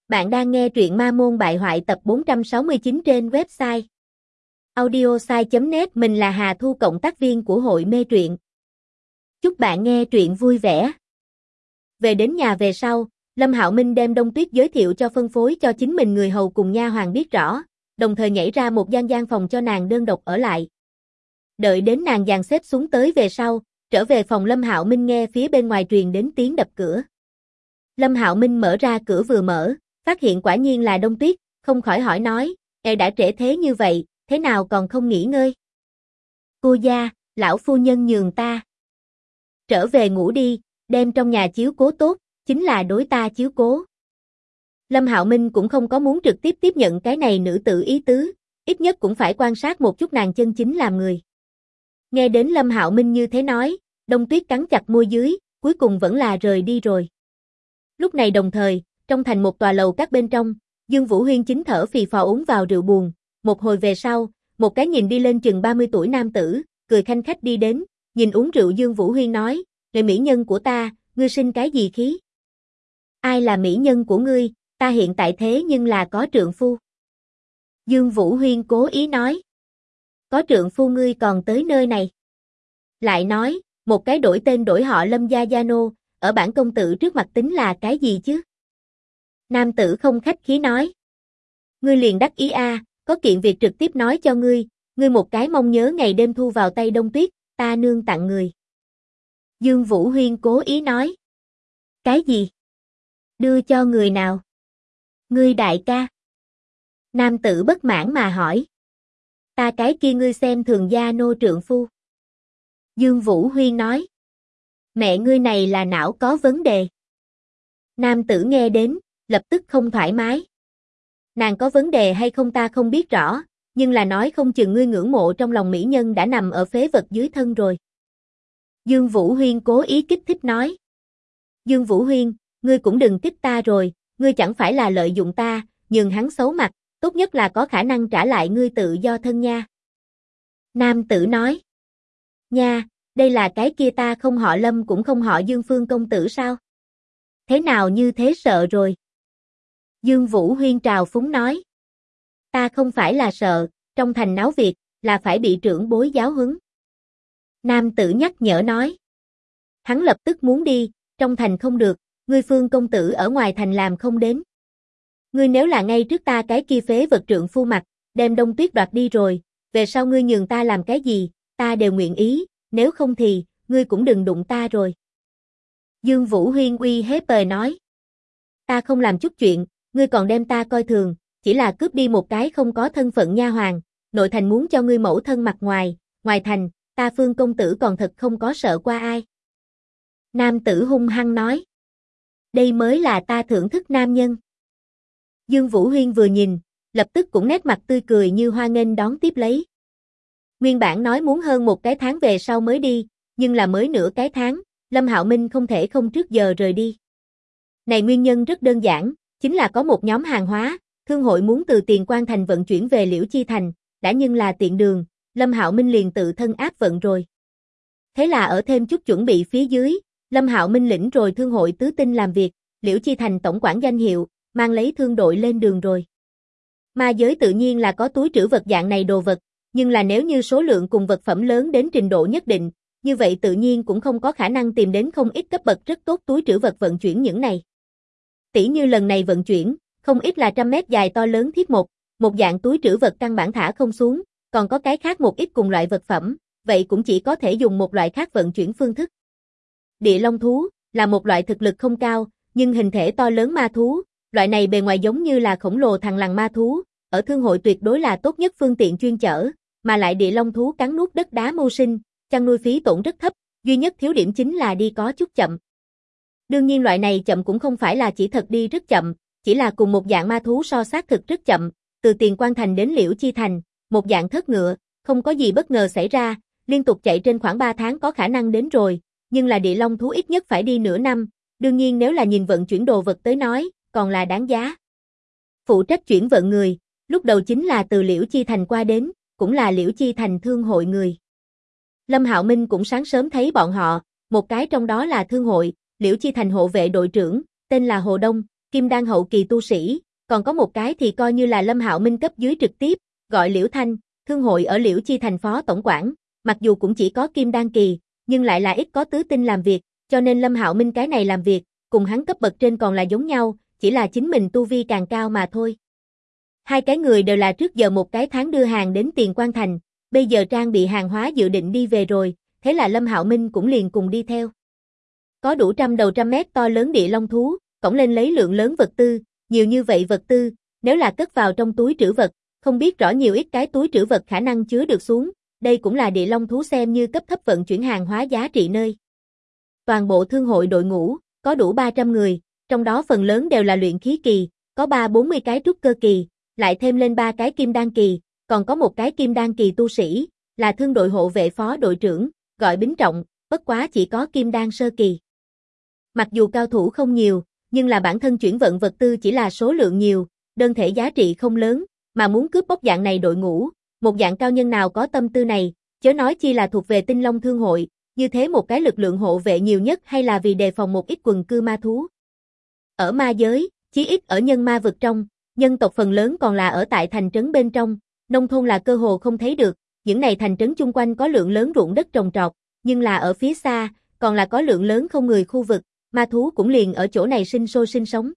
Bạn đang nghe truyện Ma Môn Bại Hoại tập 469 trên website audiosai.net. Mình là Hà Thu, cộng tác viên của hội mê truyện. Chúc bạn nghe truyện vui vẻ. Về đến nhà về sau, Lâm Hạo Minh đem Đông Tuyết giới thiệu cho phân phối cho chính mình người hầu cùng nha hoàn biết rõ, đồng thời nhảy ra một gian phòng cho nàng đơn độc ở lại. Đợi đến nàng dàn xếp xuống tới về sau, trở về phòng Lâm Hạo Minh nghe phía bên ngoài truyền đến tiếng đập cửa. Lâm Hạo Minh mở ra cửa vừa mở, phát hiện quả nhiên là Đông Tuyết, không khỏi hỏi nói, đã trễ thế như vậy, thế nào còn không nghỉ ngơi? Cô gia, lão phu nhân nhường ta. Trở về ngủ đi, đem trong nhà chiếu cố tốt, chính là đối ta chiếu cố. Lâm Hạo Minh cũng không có muốn trực tiếp tiếp nhận cái này nữ tử ý tứ, ít nhất cũng phải quan sát một chút nàng chân chính làm người. Nghe đến Lâm Hạo Minh như thế nói, Đông Tuyết cắn chặt môi dưới, cuối cùng vẫn là rời đi rồi. Lúc này đồng thời, trong thành một tòa lầu các bên trong, Dương Vũ Huyên chính thở phì phò uống vào rượu buồn, một hồi về sau, một cái nhìn đi lên chừng 30 tuổi nam tử, cười khanh khách đi đến, nhìn uống rượu Dương Vũ Huyên nói, "Người mỹ nhân của ta, ngươi sinh cái gì khí?" "Ai là mỹ nhân của ngươi, ta hiện tại thế nhưng là có trượng phu." Dương Vũ Huyên cố ý nói. "Có trượng phu ngươi còn tới nơi này?" Lại nói, một cái đổi tên đổi họ Lâm gia gia nô, ở bản công tử trước mặt tính là cái gì chứ? Nam tử không khách khí nói. "Ngươi liền đắc ý a, có kiện việc trực tiếp nói cho ngươi, ngươi một cái mong nhớ ngày đêm thu vào tay Đông Tuyết, ta nương tặng người." Dương Vũ Huyên cố ý nói. "Cái gì? Đưa cho người nào?" "Ngươi đại ca." Nam tử bất mãn mà hỏi. "Ta cái kia ngươi xem thường gia nô trượng phu." Dương Vũ Huyên nói. "Mẹ ngươi này là não có vấn đề." Nam tử nghe đến, lập tức không thoải mái. "Nàng có vấn đề hay không ta không biết rõ, nhưng là nói không chừng ngươi ngưỡng mộ trong lòng mỹ nhân đã nằm ở phế vật dưới thân rồi." Dương Vũ Huyên cố ý kích thích nói. "Dương Vũ Huyên, ngươi cũng đừng kích ta rồi, ngươi chẳng phải là lợi dụng ta, nhường hắn xấu mặt, tốt nhất là có khả năng trả lại ngươi tự do thân nha." Nam tử nói. "Nha, đây là cái kia ta không họ Lâm cũng không họ Dương Phương công tử sao? Thế nào như thế sợ rồi?" Dương Vũ Huyên trào phúng nói. "Ta không phải là sợ, trong thành náo việc, là phải bị trưởng bối giáo huấn." Nam tử nhắc nhở nói. "Hắn lập tức muốn đi, trong thành không được, ngươi Phương công tử ở ngoài thành làm không đến. Ngươi nếu là ngay trước ta cái kia phế vật trượng phu mặt, đem Đông Tuyết đoạt đi rồi, về sau ngươi nhường ta làm cái gì, ta đều nguyện ý, nếu không thì, ngươi cũng đừng đụng ta rồi." Dương Vũ Huyên uy hiếp nói. "Ta không làm chút chuyện, ngươi còn đem ta coi thường, chỉ là cướp đi một cái không có thân phận nha hoàn, nội thành muốn cho ngươi mẫu thân mặt ngoài, ngoài thành, ta Phương công tử còn thật không có sợ qua ai." Nam tử hung hăng nói. "Đây mới là ta thưởng thức nam nhân." Dương Vũ Huyên vừa nhìn, lập tức cũng nét mặt tươi cười như hoa nghênh đón tiếp lấy. Nguyên bản nói muốn hơn một cái tháng về sau mới đi, nhưng là mới nửa cái tháng, Lâm Hạo Minh không thể không trước giờ rời đi. Này nguyên nhân rất đơn giản, chính là có một nhóm hàng hóa, thương hội muốn từ Tiền Quan thành vận chuyển về Liễu Chi thành, đã nhưng là tiện đường, Lâm Hạo Minh liền tự thân áp vận rồi. Thế là ở thêm chút chuẩn bị phía dưới, Lâm Hạo Minh lĩnh rồi thương hội tứ tinh làm việc, Liễu Chi thành tổng quản danh hiệu, mang lấy thương đội lên đường rồi. Ma giới tự nhiên là có túi trữ vật dạng này đồ vật, nhưng là nếu như số lượng cùng vật phẩm lớn đến trình độ nhất định, như vậy tự nhiên cũng không có khả năng tìm đến không ít cấp bậc rất tốt túi trữ vật vận chuyển những này. Tỷ như lần này vận chuyển, không ít là 100 mét dài to lớn thiết một dạng túi trữ vật căn bản thả không xuống, còn có cái khác một ít cùng loại vật phẩm, vậy cũng chỉ có thể dùng một loại khác vận chuyển phương thức. Địa long thú là một loại thực lực không cao, nhưng hình thể to lớn ma thú, loại này bề ngoài giống như là khổng lồ thằn lằn ma thú, ở thương hội tuyệt đối là tốt nhất phương tiện chuyên chở, mà lại địa long thú cắn nuốt đất đá mưu sinh, chăn nuôi phí tổn rất thấp, duy nhất thiếu điểm chính là đi có chút chậm. Đương nhiên loại này chậm cũng không phải là chỉ thật đi rất chậm, chỉ là cùng một dạng ma thú so xác thực rất chậm, từ Tiền Quan thành đến Liễu Chi thành, một dạng thớt ngựa, không có gì bất ngờ xảy ra, liên tục chạy trên khoảng 3 tháng có khả năng đến rồi, nhưng là địa long thú ít nhất phải đi nửa năm, đương nhiên nếu là nhìn vận chuyển đồ vật tới nói, còn là đáng giá. Phụ trách chuyển vận người, lúc đầu chính là từ Liễu Chi thành qua đến, cũng là Liễu Chi thành thương hội người. Lâm Hạo Minh cũng sáng sớm thấy bọn họ, một cái trong đó là thương hội, Liễu Chi thành hộ vệ đội trưởng, tên là Hồ Đông, kim đan hậu kỳ tu sĩ, còn có một cái thì coi như là Lâm Hạo Minh cấp dưới trực tiếp, gọi Liễu Thanh, thương hội ở Liễu Chi thành phó tổng quản, mặc dù cũng chỉ có kim đan kỳ, nhưng lại là ít có tứ tinh làm việc, cho nên Lâm Hạo Minh cái này làm việc, cùng hắn cấp bậc trên còn là giống nhau, chỉ là chính mình tu vi càng cao mà thôi. Hai cái người đều là trước giờ một cái tháng đưa hàng đến Tiền Quan thành, bây giờ trang bị hàng hóa dự định đi về rồi, thế là Lâm Hạo Minh cũng liền cùng đi theo. Có đủ 100 đầu 100 mét to lớn địa long thú, cõng lên lấy lượng lớn vật tư, nhiều như vậy vật tư, nếu là cất vào trong túi trữ vật, không biết rõ nhiều ít cái túi trữ vật khả năng chứa được xuống, đây cũng là địa long thú xem như cấp thấp vận chuyển hàng hóa giá trị nơi. Toàn bộ thương hội đội ngũ, có đủ 300 người, trong đó phần lớn đều là luyện khí kỳ, có 30-40 cái trúc cơ kỳ, lại thêm lên 3 cái kim đan kỳ, còn có một cái kim đan kỳ tu sĩ, là thương đội hộ vệ phó đội trưởng, gọi Bính Trọng, bất quá chỉ có kim đan sơ kỳ. Mặc dù cao thủ không nhiều, nhưng là bản thân chuyển vận vật tư chỉ là số lượng nhiều, đơn thể giá trị không lớn, mà muốn cướp bóc dạng này đội ngũ, một dạng cao nhân nào có tâm tư này, chớ nói chi là thuộc về Tinh Long Thương hội, như thế một cái lực lượng hộ vệ nhiều nhất hay là vì đề phòng một ít quần cư ma thú. Ở ma giới, chí ít ở nhân ma vực trong, nhân tộc phần lớn còn là ở tại thành trấn bên trong, nông thôn là cơ hồ không thấy được, những này thành trấn chung quanh có lượng lớn ruộng đất trồng trọt, nhưng là ở phía xa, còn là có lượng lớn không người khu vực, ma thú cũng liền ở chỗ này sinh sôi sinh sống.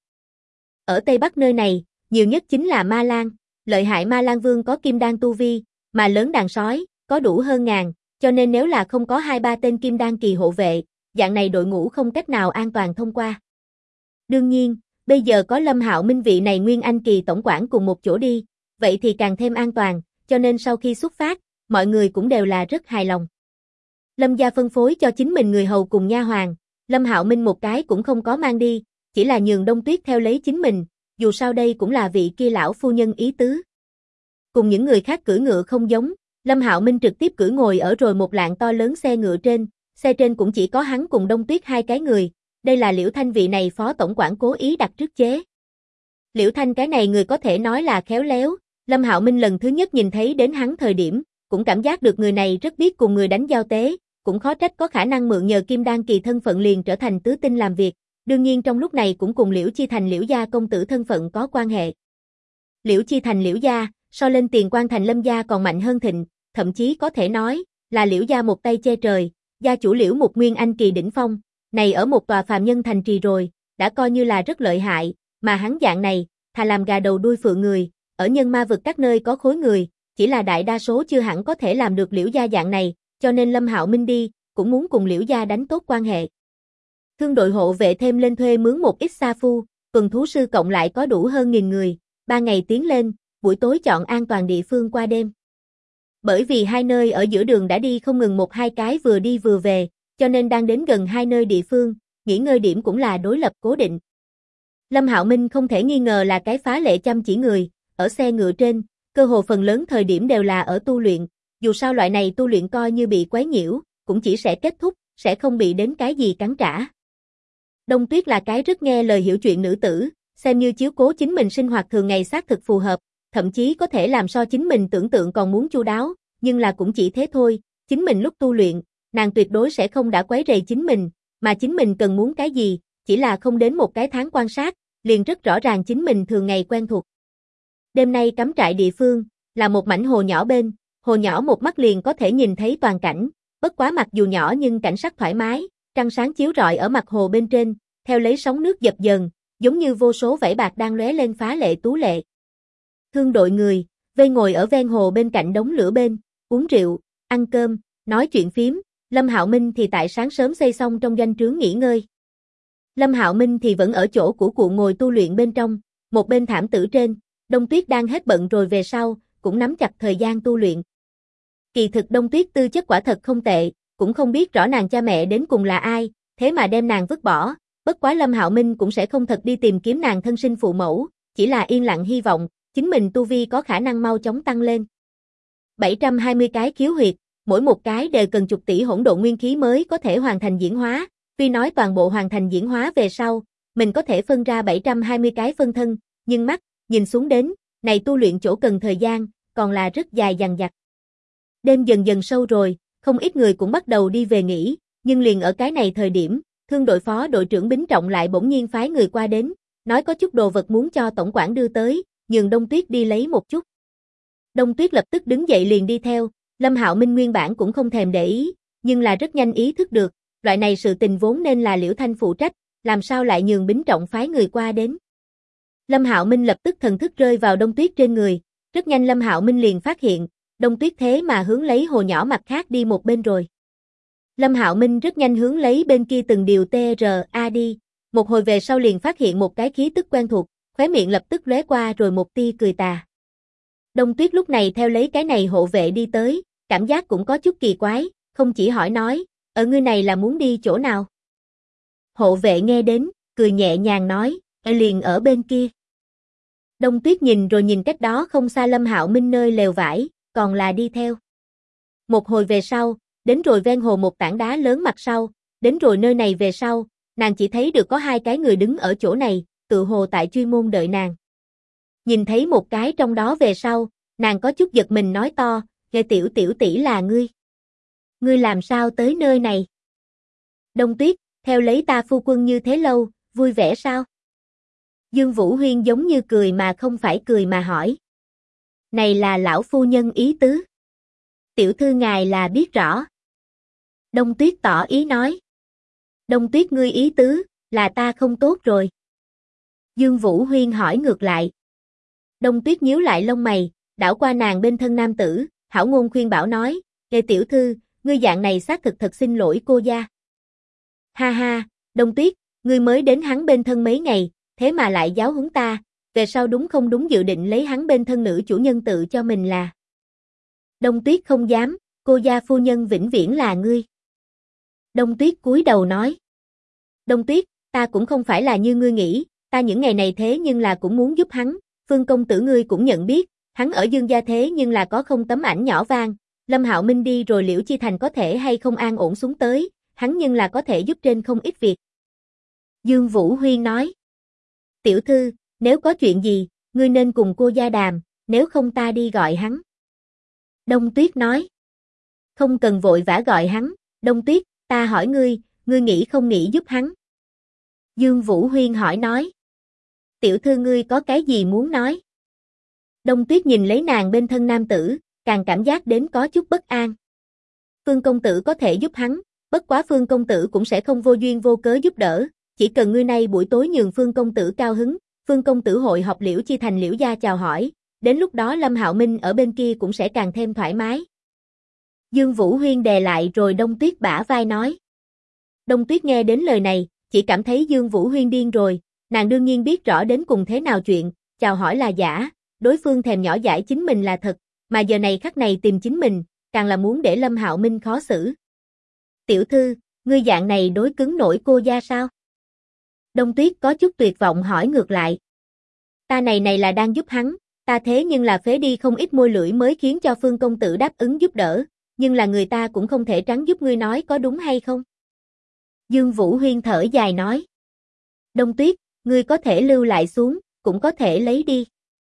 Ở Tây Bắc nơi này, nhiều nhất chính là Ma Lang, lợi hại Ma Lang Vương có kim đan tu vi, mà lớn đàn sói, có đủ hơn ngàn, cho nên nếu là không có 2-3 tên kim đan kỳ hộ vệ, dạng này đội ngũ không cách nào an toàn thông qua. Đương nhiên, bây giờ có Lâm Hạo Minh vị này Nguyên Anh kỳ tổng quản cùng một chỗ đi, vậy thì càng thêm an toàn, cho nên sau khi xuất phát, mọi người cũng đều là rất hài lòng. Lâm gia phân phối cho chính mình người hầu cùng nha hoàn, Lâm Hạo Minh một cái cũng không có mang đi, chỉ là nhường Đông Tuyết theo lấy chính mình, dù sao đây cũng là vị kia lão phu nhân ý tứ. Cùng những người khác cưỡi ngựa không giống, Lâm Hạo Minh trực tiếp cưỡi ngồi ở rồi một lạng to lớn xe ngựa trên, xe trên cũng chỉ có hắn cùng Đông Tuyết hai cái người, đây là Liễu Thanh vị này phó tổng quản cố ý đặt trước chế. Liễu Thanh cái này người có thể nói là khéo léo, Lâm Hạo Minh lần thứ nhất nhìn thấy đến hắn thời điểm, cũng cảm giác được người này rất biết cùng người đánh giao tế, cũng khó trách có khả năng mượn nhờ kim đan kỳ thân phận liền trở thành tứ tinh làm việc, đương nhiên trong lúc này cũng cùng Liễu Chi Thành Liễu gia công tử thân phận có quan hệ. Liễu Chi Thành Liễu gia, so lên Tiền Quan thành Lâm gia còn mạnh hơn thịnh, thậm chí có thể nói là Liễu gia một tay che trời, gia chủ Liễu một Nguyên Anh kỳ đỉnh phong, này ở một tòa phàm nhân thành trì rồi, đã coi như là rất lợi hại, mà hắn dạng này, thà làm gà đầu đuôi phượng người, ở nhân ma vực các nơi có khối người, chỉ là đại đa số chưa hẳn có thể làm được Liễu gia dạng này, cho nên Lâm Hạo Minh đi, cũng muốn cùng Liễu gia đánh tốt quan hệ. Thương đội hộ vệ thêm lên thuê mướn một ít sa phu, tuần thú sư cộng lại có đủ hơn 1000 người, 3 ngày tiến lên, buổi tối chọn an toàn địa phương qua đêm. Bởi vì hai nơi ở giữa đường đã đi không ngừng 1-2 cái vừa đi vừa về, cho nên đang đến gần hai nơi địa phương, nghỉ ngơi điểm cũng là đối lập cố định. Lâm Hạo Minh không thể nghi ngờ là cái phá lệ chăm chỉ người, ở xe ngựa trên, cơ hồ phần lớn thời điểm đều là ở tu luyện, dù sao loại này tu luyện coi như bị quấy nhiễu, cũng chỉ sẽ kết thúc, sẽ không bị đến cái gì cắn trả. Đông Tuyết là cái rất nghe lời hiểu chuyện nữ tử, xem như chiếu cố chính mình sinh hoạt thường ngày xác thực phù hợp, thậm chí có thể làm so chính mình tưởng tượng còn muốn chu đáo, nhưng là cũng chỉ thế thôi, chính mình lúc tu luyện, nàng tuyệt đối sẽ không đã quấy rầy chính mình, mà chính mình cần muốn cái gì, chỉ là không đến một cái tháng quan sát, liền rất rõ ràng chính mình thường ngày quen thuộc. Đêm nay cắm trại địa phương, là một mảnh hồ nhỏ bên, hồ nhỏ một mắt liền có thể nhìn thấy toàn cảnh, bất quá mặc dù nhỏ nhưng cảnh sắc thoải mái, trăng sáng chiếu rọi ở mặt hồ bên trên, theo lấy sóng nước dập dờn, giống như vô số vảy bạc đang lóe lên phá lệ tú lệ. Thương đội người, vây ngồi ở ven hồ bên cạnh đống lửa bên, uống rượu, ăn cơm, nói chuyện phím, Lâm Hạo Minh thì tại sáng sớm xây xong trong doanh trướng nghỉ ngơi. Lâm Hạo Minh thì vẫn ở chỗ của cụ ngồi tu luyện bên trong, một bên thảm tử trên, Đông Tuyết đang hết bận rồi về sau, cũng nắm chặt thời gian tu luyện. Kỳ thực Đông Tuyết tư chất quả thật không tệ, cũng không biết rõ nàng cha mẹ đến cùng là ai, thế mà đem nàng vứt bỏ, bất quá Lâm Hạo Minh cũng sẽ không thật đi tìm kiếm nàng thân sinh phụ mẫu, chỉ là yên lặng hy vọng, chính mình tu vi có khả năng mau chóng tăng lên. 720 cái khiếu huyệt, mỗi một cái đều cần chục tỷ hỗn độn nguyên khí mới có thể hoàn thành diễn hóa, tuy nói toàn bộ hoàn thành diễn hóa về sau, mình có thể phân ra 720 cái phân thân, nhưng mắt, nhìn xuống đến, này tu luyện chỗ cần thời gian, còn là rất dài dằng dặc. Đêm dần dần sâu rồi, không ít người cũng bắt đầu đi về nghỉ, nhưng liền ở cái này thời điểm, thương đội phó đội trưởng Bính Trọng lại bỗng nhiên phái người qua đến, nói có chút đồ vật muốn cho tổng quản đưa tới, nhường Đông Tuyết đi lấy một chút. Đông Tuyết lập tức đứng dậy liền đi theo, Lâm Hạo Minh nguyên bản cũng không thèm để ý, nhưng là rất nhanh ý thức được, loại này sự tình vốn nên là Liễu Thanh phụ trách, làm sao lại nhường Bính Trọng phái người qua đến. Lâm Hạo Minh lập tức thần thức rơi vào Đông Tuyết trên người, rất nhanh Lâm Hạo Minh liền phát hiện, Đông Tuyết thế mà hướng lấy hồ nhỏ mặt khác đi một bên rồi. Lâm Hạo Minh rất nhanh hướng lấy bên kia từng điều TRA đi, một hồi về sau liền phát hiện một cái khí tức quen thuộc, khóe miệng lập tức lóe qua rồi một tia cười tà. Đông Tuyết lúc này theo lấy cái này hộ vệ đi tới, cảm giác cũng có chút kỳ quái, không chỉ hỏi nói, ở ngươi này là muốn đi chỗ nào? Hộ vệ nghe đến, cười nhẹ nhàng nói, liền ở bên kia. Đông Tuyết nhìn rồi nhìn cách đó không xa Lâm Hạo Minh nơi lều vải, còn là đi theo. Một hồi về sau, đến rồi ven hồ một tảng đá lớn mặt sau, đến rồi nơi này về sau, nàng chỉ thấy được có hai cái người đứng ở chỗ này, tự hồ tại chuyên môn đợi nàng. Nhìn thấy một cái trong đó về sau, nàng có chút giật mình nói to, nghe tiểu tỷ là ngươi. Ngươi làm sao tới nơi này? Đông Tuyết, theo lấy ta phu quân như thế lâu, vui vẻ sao? Dương Vũ Huyên giống như cười mà không phải cười mà hỏi. Này là lão phu nhân ý tứ. Tiểu thư ngài là biết rõ. Đông Tuyết tỏ ý nói. Đông Tuyết ngươi ý tứ, là ta không tốt rồi. Dương Vũ Huyên hỏi ngược lại. Đông Tuyết nhíu lại lông mày, đảo qua nàng bên thân nam tử, hảo ngôn khuyên bảo nói, Ê tiểu thư, ngươi dạng này xác thực thật xin lỗi cô gia. Ha ha, Đông Tuyết, ngươi mới đến hắn bên thân mấy ngày, thế mà lại giáo huấn ta, về sau đúng không đúng dự định lấy hắn bên thân nữ chủ nhân tự cho mình là. Đông Tuyết không dám, cô gia phu nhân vĩnh viễn là ngươi. Đông Tuyết cúi đầu nói. Đông Tuyết, ta cũng không phải là như ngươi nghĩ, ta những ngày này thế nhưng là cũng muốn giúp hắn, Phương công tử ngươi cũng nhận biết, hắn ở Dương gia thế nhưng là có không tấm ảnh nhỏ vang, Lâm Hạo Minh đi rồi Liễu Chi Thành có thể hay không an ổn xuống tới, hắn nhưng là có thể giúp trên không ít việc. Dương Vũ Huyên nói. Tiểu thư, nếu có chuyện gì, ngươi nên cùng cô gia đàm, nếu không ta đi gọi hắn. Đông Tuyết nói. Không cần vội vã gọi hắn, Đông Tuyết, ta hỏi ngươi, ngươi nghĩ không nghĩ giúp hắn? Dương Vũ Huyên hỏi nói. Tiểu thư ngươi có cái gì muốn nói? Đông Tuyết nhìn lấy nàng bên thân nam tử, càng cảm giác đến có chút bất an. Phương công tử có thể giúp hắn, bất quá Phương công tử cũng sẽ không vô duyên vô cớ giúp đỡ, chỉ cần ngươi nay buổi tối nhường Phương công tử cao hứng, Phương công tử hội họp Liễu Chi Thành Liễu gia chào hỏi, đến lúc đó Lâm Hạo Minh ở bên kia cũng sẽ càng thêm thoải mái. Dương Vũ Huyên đè lại rồi Đông Tuyết bả vai nói. Đông Tuyết nghe đến lời này, chỉ cảm thấy Dương Vũ Huyên điên rồi, nàng đương nhiên biết rõ đến cùng thế nào chuyện, chào hỏi là giả, đối phương thèm nhỏ dãi chính mình là thật, mà giờ này khắc này tìm chính mình, càng là muốn để Lâm Hạo Minh khó xử. Tiểu thư, ngươi dạng này đối cứng nổi cô gia sao? Đông Tuyết có chút tuyệt vọng hỏi ngược lại. Ta này là đang giúp hắn, ta thế nhưng là phế đi không ít môi lưỡi mới khiến cho Phương công tử đáp ứng giúp đỡ, nhưng là người ta cũng không thể trắng giúp ngươi nói có đúng hay không? Dương Vũ Huyên thở dài nói. Đông Tuyết, ngươi có thể lưu lại xuống, cũng có thể lấy đi.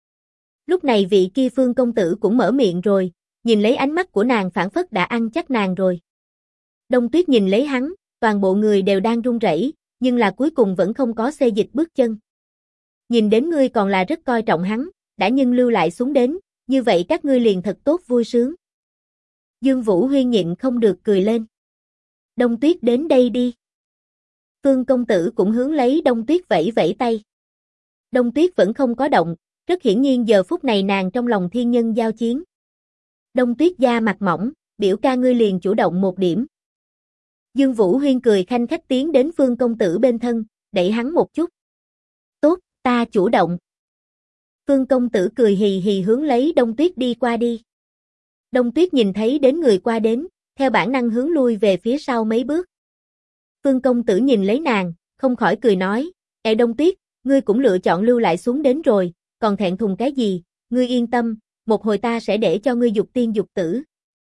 Lúc này vị kia Phương công tử cũng mở miệng rồi, nhìn lấy ánh mắt của nàng phảng phất đã ăn chắc nàng rồi. Đông Tuyết nhìn lấy hắn, toàn bộ người đều đang run rẩy, nhưng là cuối cùng vẫn không có xê dịch bước chân. Nhìn đến ngươi còn là rất coi trọng hắn, đã nhưng lưu lại xuống đến, như vậy các ngươi liền thật tốt vui sướng. Dương Vũ Huyên nhịn không được cười lên. Đông Tuyết đến đây đi. Phương công tử cũng hướng lấy Đông Tuyết vẫy vẫy tay. Đông Tuyết vẫn không có động, rất hiển nhiên giờ phút này nàng trong lòng thiên nhân giao chiến. Đông Tuyết da mặt mỏng, biểu ca ngươi liền chủ động một điểm. Dương Vũ Huyên cười khanh khách tiến đến Phương công tử bên thân, đẩy hắn một chút. Tốt, ta chủ động. Phương công tử cười hì hì hướng lấy Đông Tuyết đi qua đi. Đông Tuyết nhìn thấy đến người qua đến, theo bản năng hướng lui về phía sau mấy bước. Phương công tử nhìn lấy nàng, không khỏi cười nói, Ê Đông Tuyết, ngươi cũng lựa chọn lưu lại xuống đến rồi, còn thẹn thùng cái gì, ngươi yên tâm, một hồi ta sẽ để cho ngươi dục tiên dục tử.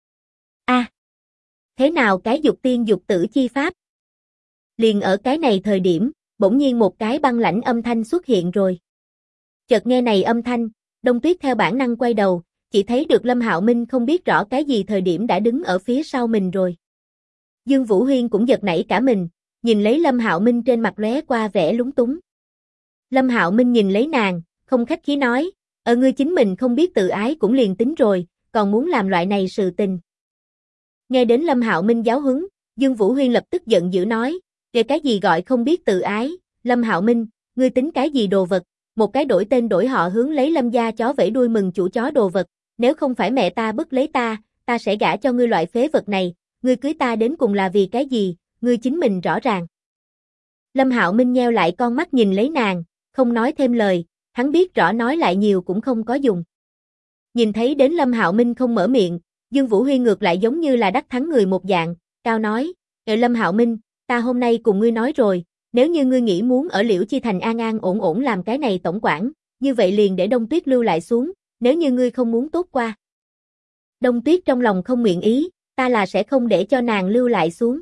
A, thế nào cái dục tiên dục tử chi pháp? Liền ở cái này thời điểm, bỗng nhiên một cái băng lãnh âm thanh xuất hiện rồi. Chợt nghe này âm thanh, Đông Tuyết theo bản năng quay đầu, chỉ thấy được Lâm Hạo Minh không biết rõ cái gì thời điểm đã đứng ở phía sau mình rồi. Dương Vũ Huyên cũng giật nảy cả mình, nhìn lấy Lâm Hạo Minh trên mặt lóe qua vẻ lúng túng. Lâm Hạo Minh nhìn lấy nàng, không khách khí nói, ngươi chính mình không biết tự ái cũng liền tính rồi, còn muốn làm loại này sự tình. Nghe đến Lâm Hạo Minh giáo huấn, Dương Vũ Huyên lập tức giận dữ nói, cái gì gọi không biết tự ái, Lâm Hạo Minh, ngươi tính cái gì đồ vật, một cái đổi tên đổi họ hướng lấy Lâm gia chó vẫy đuôi mừng chủ chó đồ vật, nếu không phải mẹ ta bức lấy ta sẽ gả cho ngươi loại phế vật này, ngươi cưới ta đến cùng là vì cái gì, ngươi chính mình rõ ràng. Lâm Hạo Minh nheo lại con mắt nhìn lấy nàng, không nói thêm lời, hắn biết rõ nói lại nhiều cũng không có dùng. Nhìn thấy đến Lâm Hạo Minh không mở miệng, Dương Vũ Huy ngược lại giống như là đắc thắng người một dạng, cao nói, Lâm Hạo Minh, ta hôm nay cùng ngươi nói rồi, nếu như ngươi nghĩ muốn ở Liễu Chi Thành an an ổn ổn làm cái này tổng quản, như vậy liền để Đông Tuyết lưu lại xuống, nếu như ngươi không muốn tốt qua. Đông Tuyết trong lòng không nguyện ý, ta là sẽ không để cho nàng lưu lại xuống.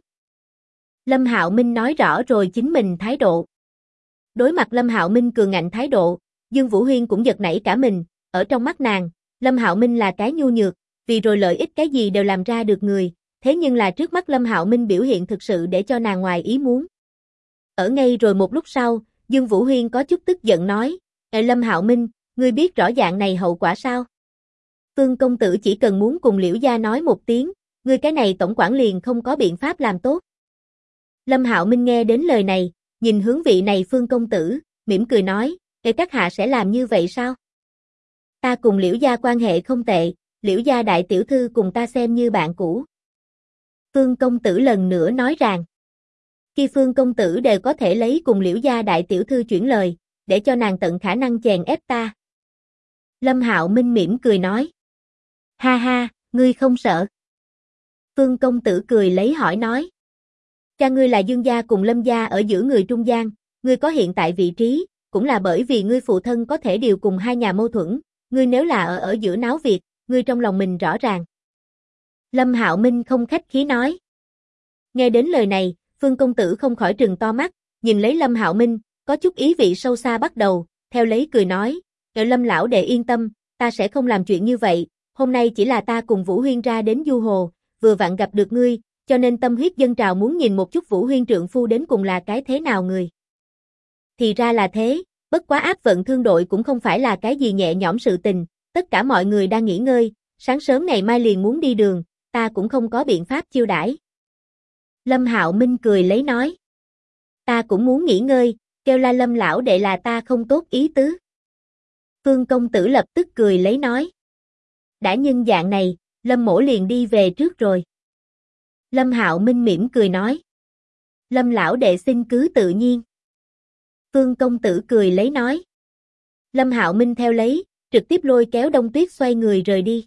Lâm Hạo Minh nói rõ rồi chính mình thái độ. Đối mặt Lâm Hạo Minh cường ngạnh thái độ, Dương Vũ Huyên cũng giật nảy cả mình, ở trong mắt nàng, Lâm Hạo Minh là cái nhu nhược, vì rồi lợi ích cái gì đều làm ra được người, thế nhưng là trước mắt Lâm Hạo Minh biểu hiện thực sự để cho nàng ngoài ý muốn. Ở ngay rồi một lúc sau, Dương Vũ Huyên có chút tức giận nói, Lâm Hạo Minh, ngươi biết rõ dạng này hậu quả sao? Phương công tử chỉ cần muốn cùng Liễu gia nói một tiếng, ngươi cái này tổng quản liền không có biện pháp làm tốt. Lâm Hạo Minh nghe đến lời này, nhìn hướng vị này Phương công tử, mỉm cười nói, các hạ sẽ làm như vậy sao? Ta cùng Liễu gia quan hệ không tệ, Liễu gia đại tiểu thư cùng ta xem như bạn cũ. Phương công tử lần nữa nói rằng, khi Phương công tử đều có thể lấy cùng Liễu gia đại tiểu thư chuyển lời, để cho nàng tận khả năng chèn ép ta. Lâm Hạo Minh mỉm cười nói, ha ha, ngươi không sợ. Phương công tử cười lấy hỏi nói, cha ngươi là Dương gia cùng Lâm gia ở giữa người trung gian, ngươi có hiện tại vị trí, cũng là bởi vì ngươi phụ thân có thể điều cùng hai nhà mâu thuẫn, ngươi nếu là ở giữa náo việc, ngươi trong lòng mình rõ ràng. Lâm Hạo Minh không khách khí nói. Nghe đến lời này, Phương công tử không khỏi trừng to mắt, nhìn lấy Lâm Hạo Minh, có chút ý vị sâu xa bắt đầu, theo lấy cười nói, Lâm lão đệ yên tâm, ta sẽ không làm chuyện như vậy, hôm nay chỉ là ta cùng Vũ Huyên ra đến du hồ, vừa vặn gặp được ngươi, cho nên tâm huyết dâng trào muốn nhìn một chút Vũ Huyên trượng phu đến cùng là cái thế nào người. Thì ra là thế, bất quá áp vận thương đội cũng không phải là cái gì nhẹ nhõm sự tình, tất cả mọi người đang nghỉ ngơi, sáng sớm ngày mai liền muốn đi đường, ta cũng không có biện pháp chiêu đãi. Lâm Hạo Minh cười lấy nói, ta cũng muốn nghỉ ngơi, kêu la Lâm lão đệ là ta không tốt ý tứ. Phương công tử lập tức cười lấy nói, đã nhân dạng này, Lâm mỗ liền đi về trước rồi. Lâm Hạo Minh mỉm cười nói, Lâm lão đệ xin cứ tự nhiên. Phương công tử cười lấy nói. Lâm Hạo Minh theo lấy, trực tiếp lôi kéo Đông Tuyết xoay người rời đi.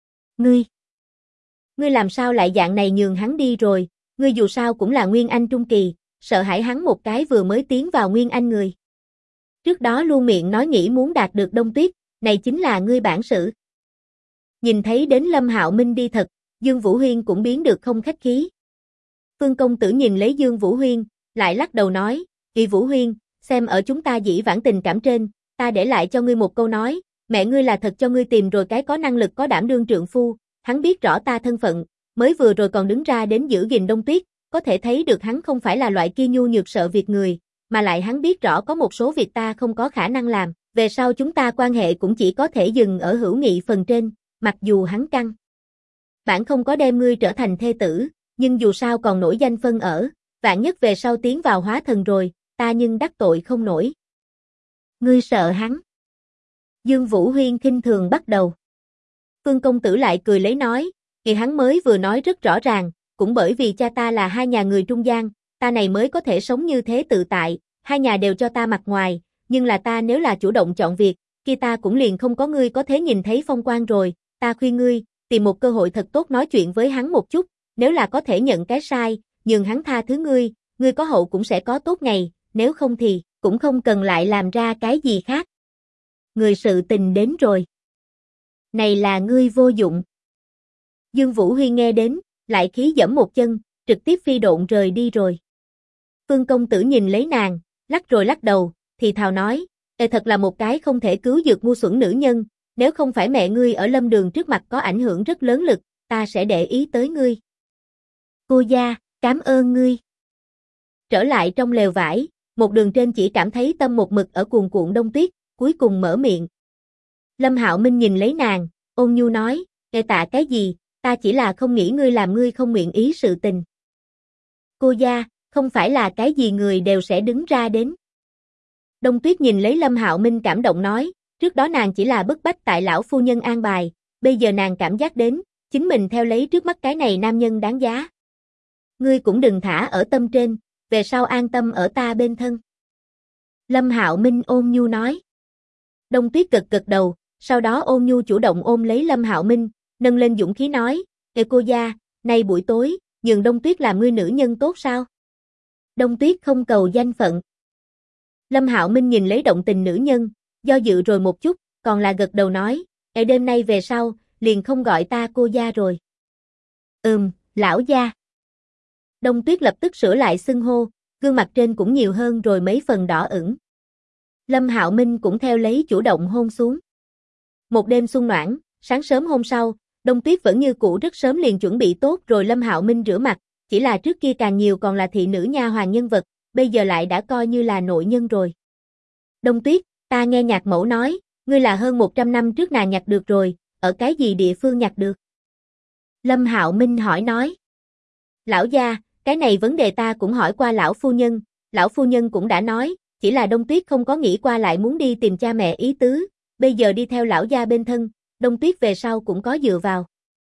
Ngươi làm sao lại dạng này nhường hắn đi rồi, ngươi dù sao cũng là Nguyên Anh trung kỳ, sợ hãi hắn một cái vừa mới tiến vào Nguyên Anh người. Trước đó luôn miệng nói nghĩ muốn đạt được Đông Tuyết, này chính là ngươi bản sự. Nhìn thấy đến Lâm Hạo Minh đi thật, Dương Vũ Huyên cũng biến được không khách khí. Phương công tử nhìn lấy Dương Vũ Huyên, lại lắc đầu nói, Vũ Huyên, xem ở chúng ta dĩ vãng tình cảm trên, ta để lại cho ngươi một câu nói, mẹ ngươi là thật cho ngươi tìm rồi cái có năng lực có đảm đương trượng phu, hắn biết rõ ta thân phận, mới vừa rồi còn đứng ra đến giữ gìn Đông Tuyết, có thể thấy được hắn không phải là loại kia nhu nhược sợ việc người, mà lại hắn biết rõ có một số việc ta không có khả năng làm, về sau chúng ta quan hệ cũng chỉ có thể dừng ở hữu nghị phần trên, mặc dù hắn căn bản không có đem ngươi trở thành thê tử, nhưng dù sao còn nổi danh phân ở, vạn nhất về sau tiến vào hóa thần rồi, ta nhưng đắc tội không nổi. Ngươi sợ hắn. Dương Vũ Huyên khinh thường bắt đầu. Phương công tử lại cười lấy nói, thì hắn mới vừa nói rất rõ ràng, cũng bởi vì cha ta là hai nhà người trung gian, ta này mới có thể sống như thế tự tại, hai nhà đều cho ta mặt ngoài, nhưng là ta nếu là chủ động chọn việc, kia ta cũng liền không có ngươi có thể nhìn thấy phong quang rồi, ta khuyên ngươi, tìm một cơ hội thật tốt nói chuyện với hắn một chút, nếu là có thể nhận cái sai, nhường hắn tha thứ ngươi có hậu cũng sẽ có tốt ngày, nếu không thì, cũng không cần lại làm ra cái gì khác. Người sự tình đến rồi. Này là ngươi vô dụng. Dương Vũ Huy nghe đến, lại khí dẫm một chân, trực tiếp phi độn rời đi rồi. Phương công tử nhìn lấy nàng, lắc rồi lắc đầu, thì thào nói, thật là một cái không thể cứu dược ngu xuẩn nữ nhân, nếu không phải mẹ ngươi ở Lâm Đường trước mặt có ảnh hưởng rất lớn lực, ta sẽ để ý tới ngươi. Cô gia, cảm ơn ngươi. Trở lại trong lều vải, một đường trên chỉ cảm thấy tâm một mực ở cuồn cuộn đông tuyết, cuối cùng mở miệng. Lâm Hạo Minh nhìn lấy nàng, ôn nhu nói, "Nghe tạ cái gì, ta chỉ là không nghĩ ngươi làm ngươi không nguyện ý sự tình." Cô gia, không phải là cái gì người đều sẽ đứng ra đến. Đông Tuyết nhìn lấy Lâm Hạo Minh cảm động nói, trước đó nàng chỉ là bức bách tại lão phu nhân an bài, bây giờ nàng cảm giác đến, chính mình theo lấy trước mắt cái này nam nhân đáng giá. Ngươi cũng đừng thả ở tâm trên, về sau an tâm ở ta bên thân. Lâm Hạo Minh ôn nhu nói. Đông Tuyết gật gật đầu, sau đó ôn nhu chủ động ôm lấy Lâm Hạo Minh, nâng lên dũng khí nói, "Ê cô gia, nay buổi tối, nhường Đông Tuyết làm ngươi nữ nhân tốt sao?" Đông Tuyết không cầu danh phận. Lâm Hạo Minh nhìn lấy động tình nữ nhân, do dự rồi một chút, còn là gật đầu nói, "Ê đêm nay về sau, liền không gọi ta cô gia rồi." Lão gia. Đông Tuyết lập tức sửa lại xưng hô, gương mặt trên cũng nhiều hơn rồi mấy phần đỏ ửng. Lâm Hạo Minh cũng theo lấy chủ động hôn xuống. Một đêm xuân noãn, sáng sớm hôm sau, Đông Tuyết vẫn như cũ rất sớm liền chuẩn bị tốt rồi Lâm Hạo Minh rửa mặt, chỉ là trước kia càng nhiều còn là thị nữ nha hoàn nhân vật, bây giờ lại đã coi như là nội nhân rồi. Đông Tuyết, ta nghe nhạc mẫu nói, ngươi là hơn 100 năm trước nàng nhặt được rồi, ở cái gì địa phương nhặt được? Lâm Hạo Minh hỏi nói. Lão gia, cái này vấn đề ta cũng hỏi qua lão phu nhân cũng đã nói, chỉ là Đông Tuyết không có nghĩ qua lại muốn đi tìm cha mẹ ý tứ, bây giờ đi theo lão gia bên thân, Đông Tuyết về sau cũng có dựa vào.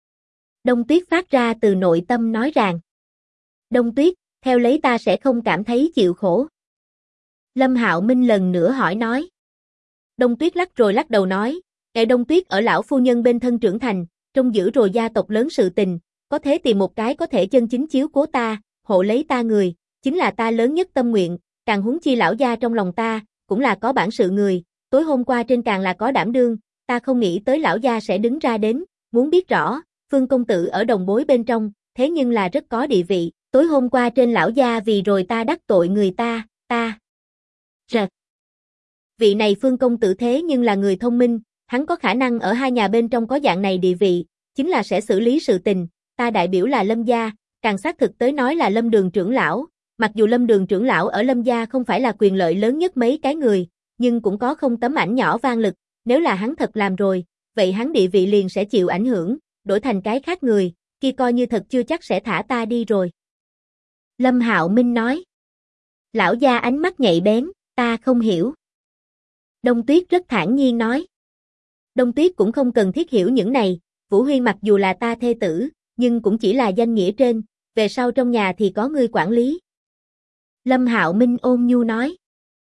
Đông Tuyết phát ra từ nội tâm nói rằng. Đông Tuyết, theo lấy ta sẽ không cảm thấy chịu khổ. Lâm Hạo Minh lần nữa hỏi nói. Đông Tuyết lắc rồi lắc đầu nói, "Kẻ Đông Tuyết ở lão phu nhân bên thân trưởng thành, trông giữ rồi gia tộc lớn sự tình, có thể tìm một cái có thể chân chính chiếu cố ta, hộ lấy ta người, chính là ta lớn nhất tâm nguyện, càng huống chi lão gia trong lòng ta, cũng là có bản sự người, tối hôm qua trên càng là có đảm đương, ta không nghĩ tới lão gia sẽ đứng ra đến, muốn biết rõ, Phương công tử ở đồng bối bên trong, thế nhưng là rất có địa vị, tối hôm qua trên lão gia vì rồi ta đắc tội người ta. Rật. Vị này Phương công tử thế nhưng là người thông minh, hắn có khả năng ở hai nhà bên trong có dạng này địa vị, chính là sẽ xử lý sự tình, ta đại biểu là Lâm gia, càng xác thực tới nói là Lâm Đường trưởng lão, mặc dù Lâm Đường trưởng lão ở Lâm gia không phải là quyền lợi lớn nhất mấy cái người, nhưng cũng có không tấm ảnh nhỏ vang lực, nếu là hắn thật làm rồi, vậy hắn địa vị liền sẽ chịu ảnh hưởng, đổi thành cái khác người, kia coi như thật chưa chắc sẽ thả ta đi rồi. Lâm Hạo Minh nói. Lão gia ánh mắt nhạy bén, ta không hiểu. Đông Tuyết rất thản nhiên nói. Đông Tuyết cũng không cần thiết hiểu những này, Vũ Huyên mặc dù là ta thê tử, nhưng cũng chỉ là danh nghĩa trên, về sau trong nhà thì có người quản lý. Lâm Hạo Minh ôn nhu nói.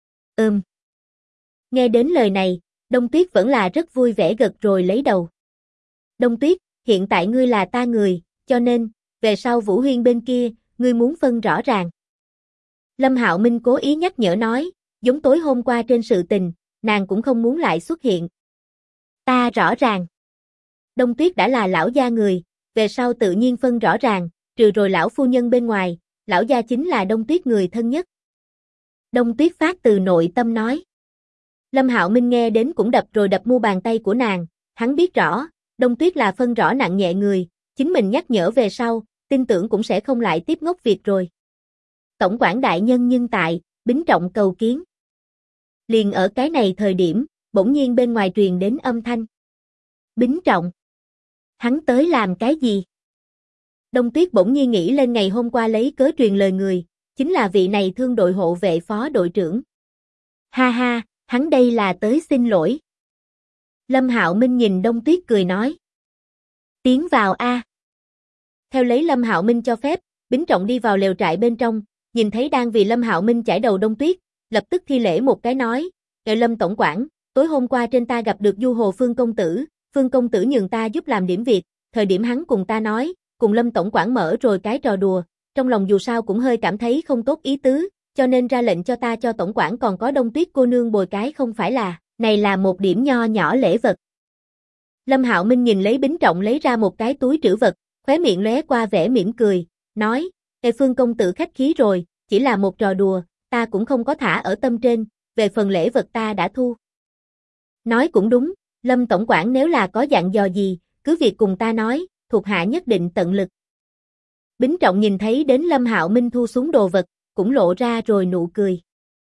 Nghe đến lời này, Đông Tuyết vẫn là rất vui vẻ gật rồi lấy đầu. Đông Tuyết, hiện tại ngươi là ta người, cho nên, về sau Vũ Huyên bên kia, ngươi muốn phân rõ ràng. Lâm Hạo Minh cố ý nhắc nhở nói, giống tối hôm qua trên sự tình, nàng cũng không muốn lại xuất hiện. Ta rõ ràng. Đông Tuyết đã là lão gia người, về sau tự nhiên phân rõ ràng, trừ rồi lão phu nhân bên ngoài, lão gia chính là Đông Tuyết người thân nhất. Đông Tuyết phát từ nội tâm nói. Lâm Hạo Minh nghe đến cũng đập rồi đập mu bàn tay của nàng, hắn biết rõ, Đông Tuyết là phân rõ nặng nhẹ người, chính mình nhắc nhở về sau, tin tưởng cũng sẽ không lại tiếp ngốc việc rồi. Tổng quản đại nhân nhưng tại, Bính Trọng cầu kiến. Liền ở cái này thời điểm, bỗng nhiên bên ngoài truyền đến âm thanh. Bính Trọng. Hắn tới làm cái gì? Đông Tuyết bỗng nhiên nghĩ lên ngày hôm qua lấy cớ truyền lời người, chính là vị này thương đội hộ vệ phó đội trưởng. Ha ha, hắn đây là tới xin lỗi. Lâm Hạo Minh nhìn Đông Tuyết cười nói. Tiến vào a. Theo lấy Lâm Hạo Minh cho phép, Bính Trọng đi vào lều trại bên trong, nhìn thấy đang vì Lâm Hạo Minh chải đầu Đông Tuyết, lập tức thi lễ một cái nói, Lâm tổng quản, tối hôm qua trên ta gặp được Du Hồ Phương công tử nhường ta giúp làm điểm việc, thời điểm hắn cùng ta nói, cùng Lâm tổng quản mở rồi cái trò đùa, trong lòng dù sao cũng hơi cảm thấy không tốt ý tứ, cho nên ra lệnh cho ta cho tổng quản còn có Đông Tuyết cô nương bồi cái không phải là, này là một điểm nho nhỏ lễ vật. Lâm Hạo Minh nhìn lấy Bính Trọng lấy ra một cái túi trữ vật, khóe miệng lóe qua vẻ mỉm cười, nói, Phương công tử khách khí rồi, chỉ là một trò đùa, ta cũng không có thả ở tâm trên, về phần lễ vật ta đã thu. Nói cũng đúng, Lâm tổng quản nếu là có dặn dò gì, cứ việc cùng ta nói, thuộc hạ nhất định tận lực. Bính Trọng nhìn thấy đến Lâm Hạo Minh thu xuống đồ vật, cũng lộ ra rồi nụ cười.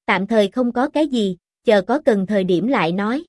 Tạm thời không có cái gì, chờ có cần thời điểm lại nói.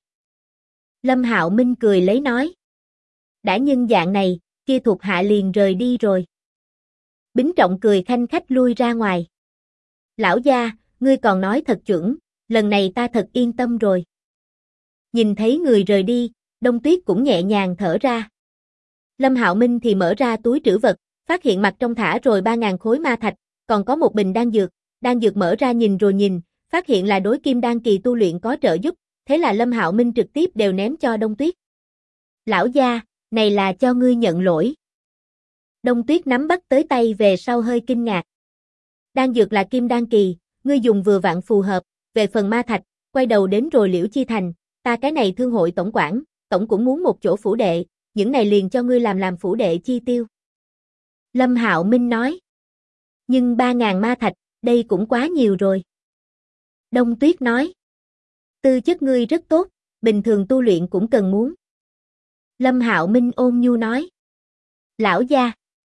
Lâm Hạo Minh cười lấy nói. Đã nhân dạng này, kia thuộc hạ liền rời đi rồi. Bính Trọng cười khanh khách lui ra ngoài. Lão gia, ngươi còn nói thật chuẩn, lần này ta thật yên tâm rồi. Nhìn thấy người rời đi, Đông Tuyết cũng nhẹ nhàng thở ra. Lâm Hạo Minh thì mở ra túi trữ vật, phát hiện mặt trong thả rồi 3.000 khối ma thạch, còn có một bình đan dược mở ra nhìn rồi nhìn, phát hiện là đối kim đan kỳ tu luyện có trợ giúp, thế là Lâm Hạo Minh trực tiếp đều ném cho Đông Tuyết. Lão gia, này là cho ngươi nhận lỗi. Đông Tuyết nắm bắt tới tay về sau hơi kinh ngạc. Đan dược là kim đan kỳ, ngươi dùng vừa vặn phù hợp, về phần ma thạch, quay đầu đến rồi Liễu Chi Thành, ta cái này thương hội tổng quản, tổng cũng muốn một chỗ phủ đệ, những này liền cho ngươi làm phủ đệ chi tiêu. Lâm Hạo Minh nói. Nhưng 3.000 ma thạch, đây cũng quá nhiều rồi. Đông Tuyết nói. Tư chất ngươi rất tốt, bình thường tu luyện cũng cần muốn. Lâm Hạo Minh ôn nhu nói. Lão gia.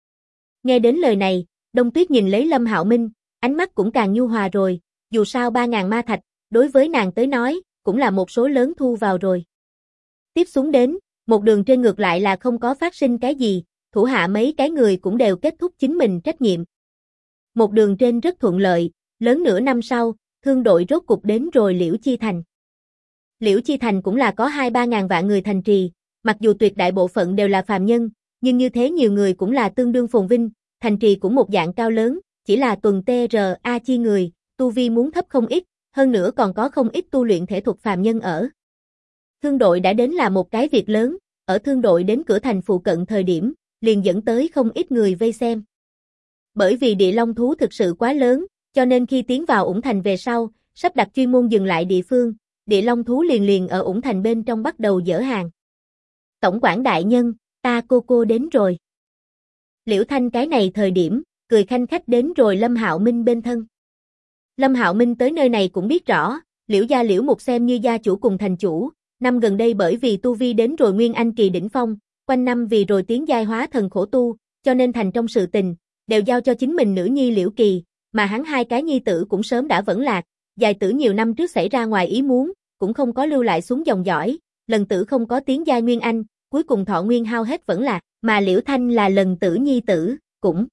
Nghe đến lời này, Đông Tuyết nhìn lấy Lâm Hạo Minh, ánh mắt cũng càng nhu hòa rồi, dù sao 3.000 ma thạch, đối với nàng tới nói, cũng là một số lớn thu vào rồi. Tiếp xuống đến, một đường trên ngược lại là không có phát sinh cái gì, thủ hạ mấy cái người cũng đều kết thúc chính mình trách nhiệm. Một đường trên rất thuận lợi, lớn nửa năm sau, thương đội rốt cục đến rồi Liễu Chi Thành. Liễu Chi Thành cũng là có 2-3 ngàn vạn người thành trì, mặc dù tuyệt đại bộ phận đều là phàm nhân, nhưng như thế nhiều người cũng là tương đương phồn vinh, thành trì cũng một dạng cao lớn, chỉ là tuần TRA chi người, tu vi muốn thấp không ít, hơn nữa còn có không ít tu luyện thể thuật phàm nhân ở. Thương đội đã đến là một cái việc lớn, ở thương đội đến cửa thành phụ cận thời điểm, liền dẫn tới không ít người vây xem. Bởi vì địa long thú thực sự quá lớn, cho nên khi tiến vào Ủng Thành về sau, sắp đặt chuyên môn dừng lại địa phương, địa long thú liền ở Ủng Thành bên trong bắt đầu dỡ hàng. Tổng quản đại nhân, ta cô đến rồi. Liễu Thanh cái này thời điểm, cười khanh khách đến rồi Lâm Hạo Minh bên thân. Lâm Hạo Minh tới nơi này cũng biết rõ, Liễu gia Liễu Mục xem như gia chủ cùng thành chủ, năm gần đây bởi vì tu vi đến rồi Nguyên Anh kỳ đỉnh phong, quanh năm vì rồi tiến giai hóa thần khổ tu, cho nên thành trong sự tình, đều giao cho chính mình nữ nhi Liễu Kỳ, mà hắn hai cái nhi tử cũng sớm đã vẫn lạc, dài tử nhiều năm trước xảy ra ngoài ý muốn, cũng không có lưu lại xuống dòng dõi, lần tử không có tiến giai Nguyên Anh, cuối cùng thọ nguyên hao hết vẫn lạc, mà Liễu Thanh là lần tử nhi tử, cũng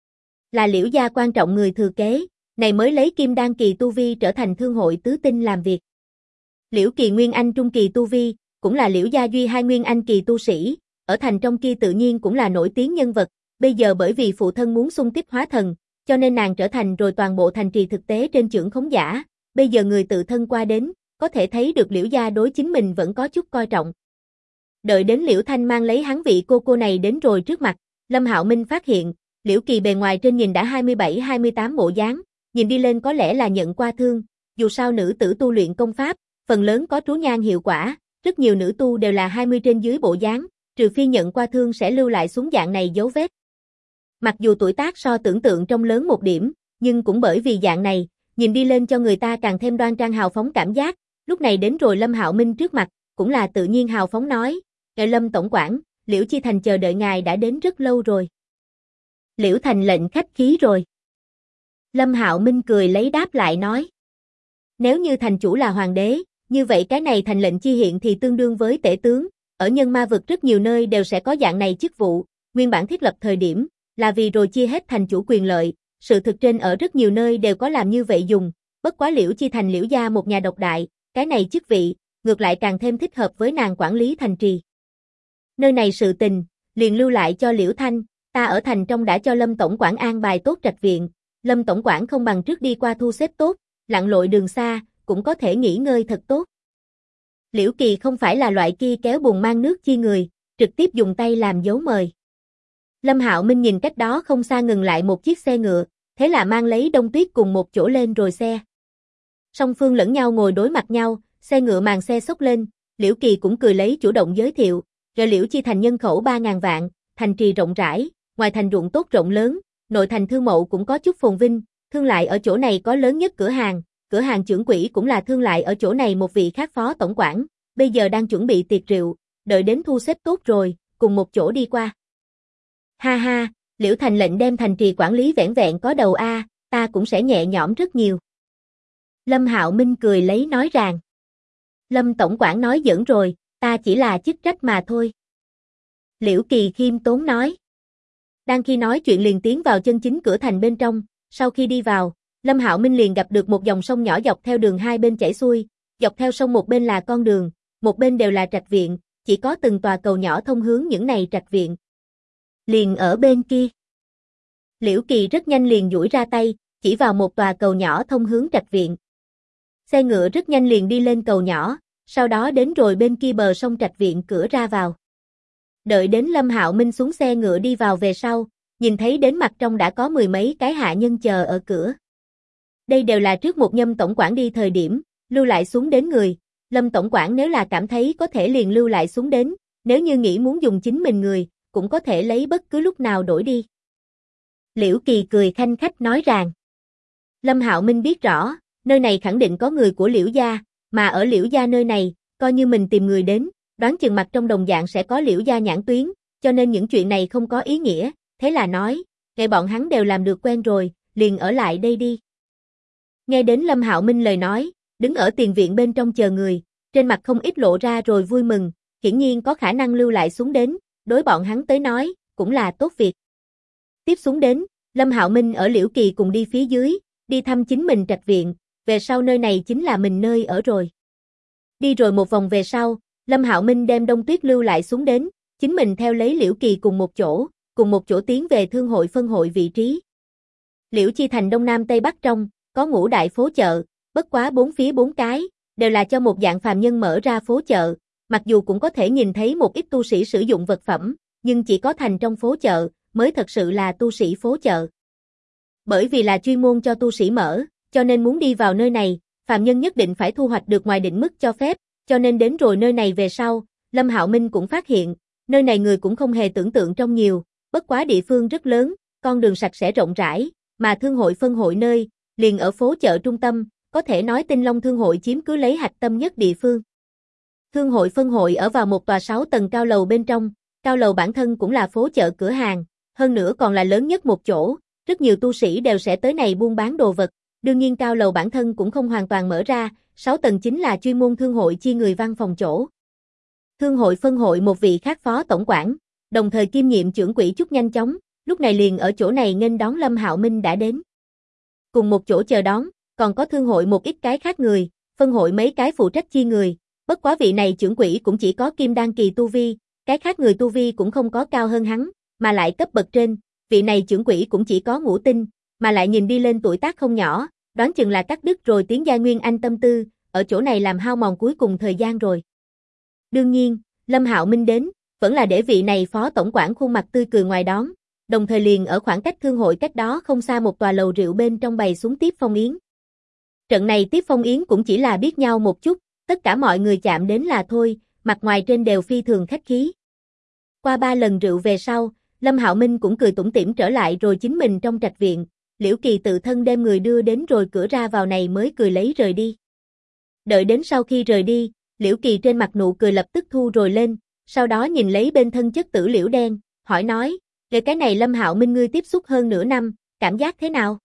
là Liễu gia quan trọng người thừa kế, này mới lấy kim đan kỳ tu vi trở thành thương hội tứ tinh làm việc. Liễu Kỳ Nguyên Anh trung kỳ tu vi, cũng là Liễu gia duy hai Nguyên Anh kỳ tu sĩ, ở thành trong kia tự nhiên cũng là nổi tiếng nhân vật, bây giờ bởi vì phụ thân muốn xung kích hóa thần, cho nên nàng trở thành rồi toàn bộ thành trì thực tế trên chưởng khống giả, bây giờ người tự thân qua đến, có thể thấy được Liễu gia đối chính mình vẫn có chút coi trọng. Đợi đến Liễu Thanh mang lấy hắn vị cô này đến rồi trước mặt, Lâm Hạo Minh phát hiện, Liễu Kỳ bề ngoài trên nhìn đã 27-28 bộ dáng, nhìn đi lên có lẽ là nhận qua thương, dù sao nữ tử tu luyện công pháp, phần lớn có trú nhan hiệu quả, rất nhiều nữ tu đều là 20 trên dưới bộ dáng, trừ phi nhận qua thương sẽ lưu lại xuống dạng này dấu vết. Mặc dù tuổi tác so tưởng tượng trong lớn một điểm, nhưng cũng bởi vì dạng này, nhìn đi lên cho người ta càng thêm đoan trang hào phóng cảm giác, lúc này đến rồi Lâm Hạo Minh trước mặt, cũng là tự nhiên hào phóng nói, "Ngài Lâm tổng quản, Liễu Chi Thành chờ đợi ngài đã đến rất lâu rồi." Liễu Thành lệnh khách khí rồi. Lâm Hạo Minh cười lấy đáp lại nói, "Nếu như thành chủ là hoàng đế, như vậy cái này thành lệnh chi hiện thì tương đương với tể tướng, ở nhân ma vực rất nhiều nơi đều sẽ có dạng này chức vụ, nguyên bản thiết lập thời điểm, là vì rồi chia hết thành chủ quyền lợi, sự thực trên ở rất nhiều nơi đều có làm như vậy dùng, bất quá Liễu Chi Thành Liễu gia một nhà độc đại, cái này chức vị, ngược lại càng thêm thích hợp với nàng quản lý thành trì. Nơi này sự tình, liền lưu lại cho Liễu Thanh, ta ở thành trong đã cho Lâm tổng quản an bài tốt trạch viện, Lâm tổng quản không bằng trước đi qua thu xếp tốt, lặn lội đường xa, cũng có thể nghỉ ngơi thật tốt." Liễu Kỳ không phải là loại kia kéo bùn mang nước chi người, trực tiếp dùng tay làm dấu mời. Lâm Hạo Minh nhìn cách đó không xa ngừng lại một chiếc xe ngựa, thế là mang lấy Đông Tuyết cùng một chỗ lên rồi xe. Song phương lẫn nhau ngồi đối mặt nhau, xe ngựa màn xe xốc lên, Liễu Kỳ cũng cười lấy chủ động giới thiệu, rồi Liễu Chi Thành nhân khẩu 3.000 vạn, thành trì rộng rãi, ngoài thành ruộng tốt rộng lớn, nội thành thương mậu cũng có chút phồn vinh, thương lại ở chỗ này có lớn nhất cửa hàng trưởng quỹ cũng là thương lại ở chỗ này một vị khác phó tổng quản, bây giờ đang chuẩn bị tiệc rượu, đợi đến thu xếp tốt rồi, cùng một chỗ đi qua. Ha ha, Liễu Thành lệnh đem thành trì quản lý vẻn vẹn có đầu a, ta cũng sẽ nhẹ nhõm rất nhiều. Lâm Hạo Minh cười lấy nói rằng. Lâm tổng quản nói giỡn rồi, ta chỉ là chức trách mà thôi. Liễu Kỳ khiêm tốn nói. Đang khi nói chuyện liền tiến vào chân chính cửa thành bên trong, sau khi đi vào, Lâm Hạo Minh liền gặp được một dòng sông nhỏ dọc theo đường hai bên chảy xuôi, dọc theo sông một bên là con đường, một bên đều là trạch viện, chỉ có từng tòa cầu nhỏ thông hướng những này trạch viện. Liền ở bên kia. Liễu Kỳ rất nhanh liền duỗi ra tay, chỉ vào một tòa cầu nhỏ thông hướng trạch viện. Xe ngựa rất nhanh liền đi lên cầu nhỏ, sau đó đến rồi bên kia bờ sông trạch viện cửa ra vào. Đợi đến Lâm Hạo Minh xuống xe ngựa đi vào về sau, nhìn thấy đến mặt trong đã có mười mấy cái hạ nhân chờ ở cửa. Đây đều là trước một nhâm tổng quản đi thời điểm, lưu lại xuống đến người, Lâm tổng quản nếu là cảm thấy có thể liền lưu lại xuống đến, nếu như nghĩ muốn dùng chính mình người, cũng có thể lấy bất cứ lúc nào đổi đi. Liễu Kỳ cười khanh khách nói rằng. Lâm Hạo Minh biết rõ, nơi này khẳng định có người của Liễu gia, mà ở Liễu gia nơi này, coi như mình tìm người đến, đoán chừng mặt trong đồng dạng sẽ có Liễu gia nhãn tuyến, cho nên những chuyện này không có ý nghĩa, thế là nói, ngày bọn hắn đều làm được quen rồi, liền ở lại đây đi. Nghe đến Lâm Hạo Minh lời nói, đứng ở tiền viện bên trong chờ người, trên mặt không ít lộ ra rồi vui mừng, hiển nhiên có khả năng lưu lại xuống đến, đối bọn hắn tới nói, cũng là tốt việc. Tiếp xuống đến, Lâm Hạo Minh ở Liễu Kỳ cùng đi phía dưới, đi thăm chính mình trạch viện, về sau nơi này chính là mình nơi ở rồi. Đi rồi một vòng về sau, Lâm Hạo Minh đem Đông Tuyết lưu lại xuống đến, chính mình theo lấy Liễu Kỳ cùng một chỗ tiến về thương hội phân hội vị trí. Liễu Chi thành đông nam tây bắc trong, có ngũ đại phố chợ, bất quá bốn phía bốn cái, đều là cho một dạng phàm nhân mở ra phố chợ, mặc dù cũng có thể nhìn thấy một ít tu sĩ sử dụng vật phẩm, nhưng chỉ có thành trong phố chợ, mới thật sự là tu sĩ phố chợ. Bởi vì là chuyên môn cho tu sĩ mở, cho nên muốn đi vào nơi này, phàm nhân nhất định phải thu hoạch được ngoài định mức cho phép, cho nên đến rồi nơi này về sau, Lâm Hạo Minh cũng phát hiện, nơi này người cũng không hề tưởng tượng trong nhiều, bất quá địa phương rất lớn, con đường sạch sẽ rộng rãi, mà thương hội phân hội nơi, liền ở phố chợ trung tâm, có thể nói Tinh Long thương hội chiếm cứ lấy hạch tâm nhất địa phương. Thương hội phân hội ở vào một tòa 6 tầng cao lầu bên trong, cao lầu bản thân cũng là phố chợ cửa hàng, hơn nữa còn là lớn nhất một chỗ, rất nhiều tu sĩ đều sẽ tới này buôn bán đồ vật, đương nhiên cao lầu bản thân cũng không hoàn toàn mở ra, 6 tầng chính là chuyên môn thương hội chia người văn phòng chỗ. Thương hội phân hội một vị khác phó tổng quản, đồng thời kiêm nhiệm trưởng quỹ chút nhanh chóng, lúc này liền ở chỗ này nghênh đón Lâm Hạo Minh đã đến. Cùng một chỗ chờ đón, còn có thương hội một ít cái khác người, phân hội mấy cái phụ trách chia người, bất quá vị này trưởng quỹ cũng chỉ có kim đan kỳ tu vi, cái khác người tu vi cũng không có cao hơn hắn, mà lại cấp bậc trên, vị này trưởng quỹ cũng chỉ có ngũ tinh, mà lại nhìn đi lên tuổi tác không nhỏ, đoán chừng là cắt đứt rồi tiến giai nguyên anh tâm tư, ở chỗ này làm hao mòn cuối cùng thời gian rồi. Đương nhiên, Lâm Hạo Minh đến, vẫn là để vị này phó tổng quản khuôn mặt tươi cười ngoài đón, đồng thời liền ở khoảng cách thương hội cách đó không xa một tòa lầu rượu bên trong bày xuống tiếp phong yến. Trận này tiếp phong yến cũng chỉ là biết nhau một chút, tất cả mọi người chạm đến là thôi, mặt ngoài trên đều phi thường khách khí. Qua 3 lần rượu về sau, Lâm Hạo Minh cũng cười tủm tỉm trở lại rồi chính mình trong trạch viện, Liễu Kỳ tự thân đem người đưa đến rồi cửa ra vào này mới cười lấy rời đi. Đợi đến sau khi rời đi, Liễu Kỳ trên mặt nụ cười lập tức thu rồi lên, sau đó nhìn lấy bên thân chất tử liễu đen, hỏi nói, về cái này Lâm Hạo Minh ngươi tiếp xúc hơn nửa năm, cảm giác thế nào?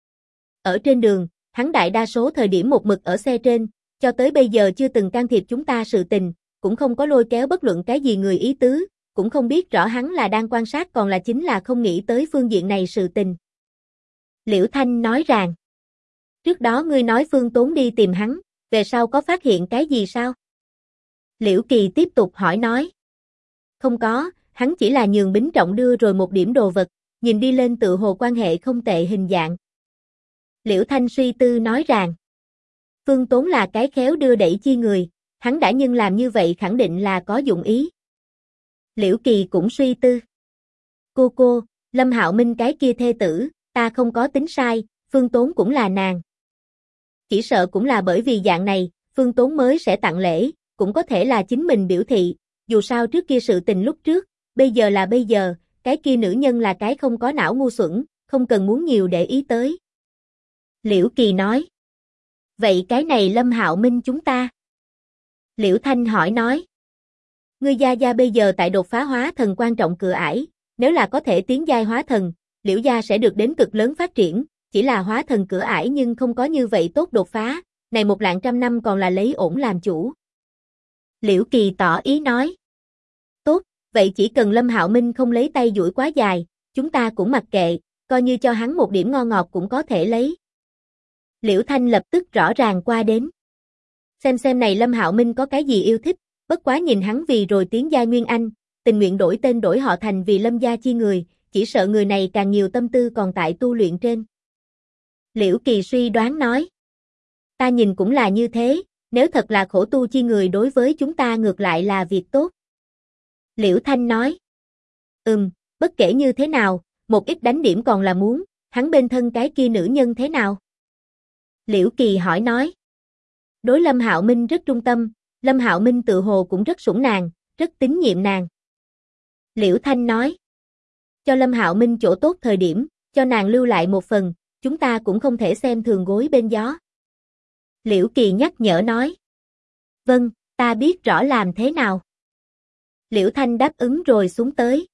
Ở trên đường, hắn đại đa số thời điểm một mực ở xe trên, cho tới bây giờ chưa từng can thiệp chúng ta sự tình, cũng không có lôi kéo bất luận cái gì người ý tứ, cũng không biết rõ hắn là đang quan sát còn là chính là không nghĩ tới phương diện này sự tình. Liễu Thanh nói rằng, trước đó ngươi nói Phương Tốn đi tìm hắn, về sau có phát hiện cái gì sao? Liễu Kỳ tiếp tục hỏi nói, không có, hắn chỉ là nhường Bính Trọng đưa rồi một điểm đồ vật, nhìn đi lên tự hồ quan hệ không tệ hình dạng. Liễu Thanh suy tư nói rằng, Phương Tốn là cái khéo đưa đẩy chi người, hắn đã nhưng làm như vậy khẳng định là có dụng ý. Liễu Kỳ cũng suy tư. Cô, Lâm Hạo Minh cái kia thê tử, ta không có tính sai, Phương Tốn cũng là nàng. Chỉ sợ cũng là bởi vì dạng này, Phương Tốn mới sẽ tặng lễ, cũng có thể là chính mình biểu thị, dù sao trước kia sự tình lúc trước, bây giờ là bây giờ, cái kia nữ nhân là cái không có não ngu xuẩn, không cần muốn nhiều để ý tới. Liễu Kỳ nói. Vậy cái này Lâm Hạo Minh chúng ta? Liễu Thanh hỏi nói. Ngươi gia gia bây giờ tại đột phá hóa thần quan trọng cửa ải, nếu là có thể tiến giai hóa thần, Liễu gia sẽ được đến cực lớn phát triển, chỉ là hóa thần cửa ải nhưng không có như vậy tốt đột phá, này 100.000 năm còn là lấy ổn làm chủ. Liễu Kỳ tỏ ý nói. Tốt, vậy chỉ cần Lâm Hạo Minh không lấy tay duỗi quá dài, chúng ta cũng mặc kệ, coi như cho hắn một điểm ngon ngọt cũng có thể lấy. Liễu Thanh lập tức rõ ràng qua đến. Xem này Lâm Hạo Minh có cái gì yêu thích, bất quá nhìn hắn vì rồi tiến giai Nguyên Anh, tình nguyện đổi tên đổi họ thành vì Lâm gia chi người, chỉ sợ người này càng nhiều tâm tư còn tại tu luyện trên. Liễu Kỳ suy đoán nói. Ta nhìn cũng là như thế, nếu thật là khổ tu chi người đối với chúng ta ngược lại là việc tốt. Liễu Thanh nói. Bất kể như thế nào, một ít đánh điểm còn là muốn, hắn bên thân cái kia nữ nhân thế nào? Liễu Kỳ hỏi nói. Đối Lâm Hạo Minh rất trung tâm, Lâm Hạo Minh tự hồ cũng rất sủng nàng, rất tín nhiệm nàng. Liễu Thanh nói. Cho Lâm Hạo Minh chỗ tốt thời điểm, cho nàng lưu lại một phần, chúng ta cũng không thể xem thường gối bên gió. Liễu Kỳ nhắc nhở nói. Vâng, ta biết rõ làm thế nào. Liễu Thanh đáp ứng rồi xuống tới.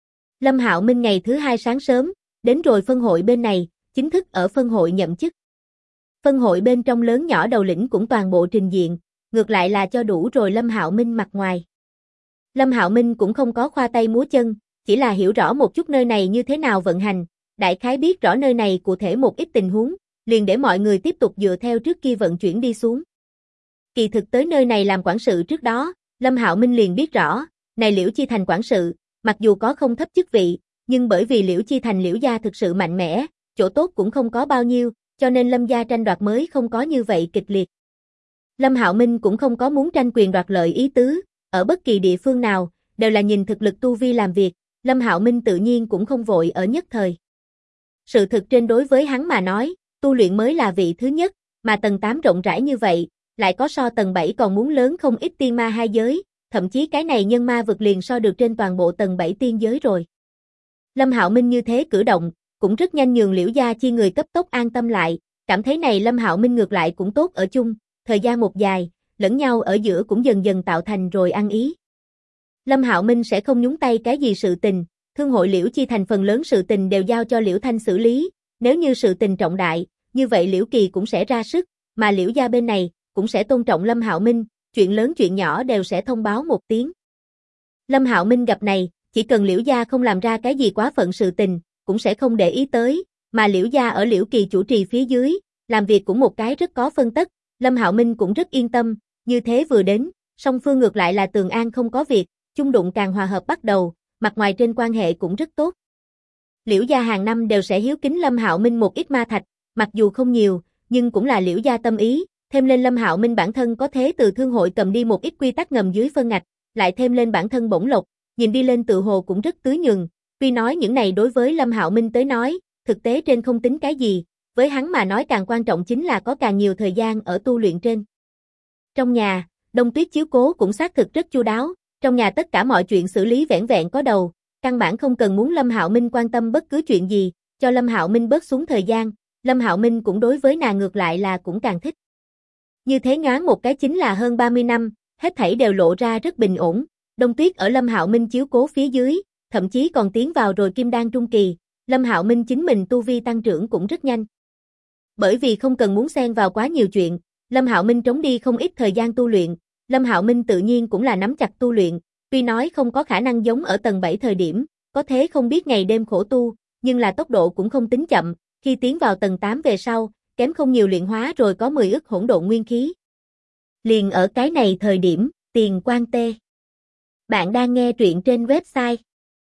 Lâm Hạo Minh ngày thứ 2 sáng sớm, đến rồi phân hội bên này, chính thức ở phân hội nhậm chức. Phân hội bên trong lớn nhỏ đầu lĩnh cũng toàn bộ trình diện, ngược lại là cho đủ rồi Lâm Hạo Minh mặt ngoài. Lâm Hạo Minh cũng không có khoa tay múa chân, chỉ là hiểu rõ một chút nơi này như thế nào vận hành, đại khái biết rõ nơi này cụ thể một ít tình huống, liền để mọi người tiếp tục dựa theo trước kia vận chuyển đi xuống. Kỳ thực tới nơi này làm quản sự trước đó, Lâm Hạo Minh liền biết rõ, này Liễu Chi Thành quản sự, mặc dù có không thấp chức vị, nhưng bởi vì Liễu Chi Thành Liễu gia thực sự mạnh mẽ, chỗ tốt cũng không có bao nhiêu, cho nên Lâm gia tranh đoạt mới không có như vậy kịch liệt. Lâm Hạo Minh cũng không có muốn tranh quyền đoạt lợi ý tứ, ở bất kỳ địa phương nào, đều là nhìn thực lực tu vi làm việc, Lâm Hạo Minh tự nhiên cũng không vội ở nhất thời. Sự thực trên đối với hắn mà nói, tu luyện mới là vị thứ nhất, mà tầng 8 rộng rãi như vậy, lại có so tầng 7 còn muốn lớn không ít tiên ma hai giới, thậm chí cái này nhân ma vực liền so được trên toàn bộ tầng 7 tiên giới rồi. Lâm Hạo Minh như thế cử động, cũng rất nhanh nhường Liễu gia chi người cấp tốc an tâm lại, cảm thấy này Lâm Hạo Minh ngược lại cũng tốt ở chung, thời gian một dài, lẫn nhau ở giữa cũng dần dần tạo thành rồi ăn ý. Lâm Hạo Minh sẽ không nhúng tay cái gì sự tình, thương hội Liễu Chi Thành phần lớn sự tình đều giao cho Liễu Thanh xử lý, nếu như sự tình trọng đại, như vậy Liễu Kỳ cũng sẽ ra sức, mà Liễu gia bên này cũng sẽ tôn trọng Lâm Hạo Minh, chuyện lớn chuyện nhỏ đều sẽ thông báo một tiếng. Lâm Hạo Minh gặp này, chỉ cần Liễu gia không làm ra cái gì quá phận sự tình, cũng sẽ không để ý tới, mà Liễu gia ở Liễu Kỳ chủ trì phía dưới, làm việc cũng một cái rất có phân tất, Lâm Hạo Minh cũng rất yên tâm, như thế vừa đến, song phương ngược lại là tường an không có việc, chung đụng càng hòa hợp bắt đầu, mặt ngoài trên quan hệ cũng rất tốt. Liễu gia hàng năm đều sẽ hiếu kính Lâm Hạo Minh một ít ma thạch, mặc dù không nhiều, nhưng cũng là Liễu gia tâm ý, thêm lên Lâm Hạo Minh bản thân có thế từ thương hội cầm đi một ít quy tắc ngầm dưới phân ngạch, lại thêm lên bản thân bổng lộc, nhìn đi lên tự hồ cũng rất tứ nhường, tuy nói những này đối với Lâm Hạo Minh tới nói, thực tế trên không tính cái gì, với hắn mà nói càng quan trọng chính là có càng nhiều thời gian ở tu luyện trên. Trong nhà, Đông Tuyết chiếu cố cũng xác thực rất chu đáo, trong nhà tất cả mọi chuyện xử lý vẻn vẹn có đầu, căn bản không cần muốn Lâm Hạo Minh quan tâm bất cứ chuyện gì, cho Lâm Hạo Minh bớt xuống thời gian, Lâm Hạo Minh cũng đối với nàng ngược lại là cũng càng thích. Như thế nhoáng một cái chính là hơn 30 năm, hết thảy đều lộ ra rất bình ổn, Đông Tuyết ở Lâm Hạo Minh chiếu cố phía dưới, thậm chí còn tiến vào rồi kim đan trung kỳ, Lâm Hạo Minh chính mình tu vi tăng trưởng cũng rất nhanh. Bởi vì không cần muốn xen vào quá nhiều chuyện, Lâm Hạo Minh trống đi không ít thời gian tu luyện, Lâm Hạo Minh tự nhiên cũng là nắm chặt tu luyện, tuy nói không có khả năng giống ở tầng 7 thời điểm, có thế không biết ngày đêm khổ tu, nhưng là tốc độ cũng không tính chậm, khi tiến vào tầng 8 về sau, kém không nhiều luyện hóa rồi có 10 ức hỗn độn nguyên khí. Liền ở cái này thời điểm, Tiền Quan Tê. Bạn đang nghe truyện trên website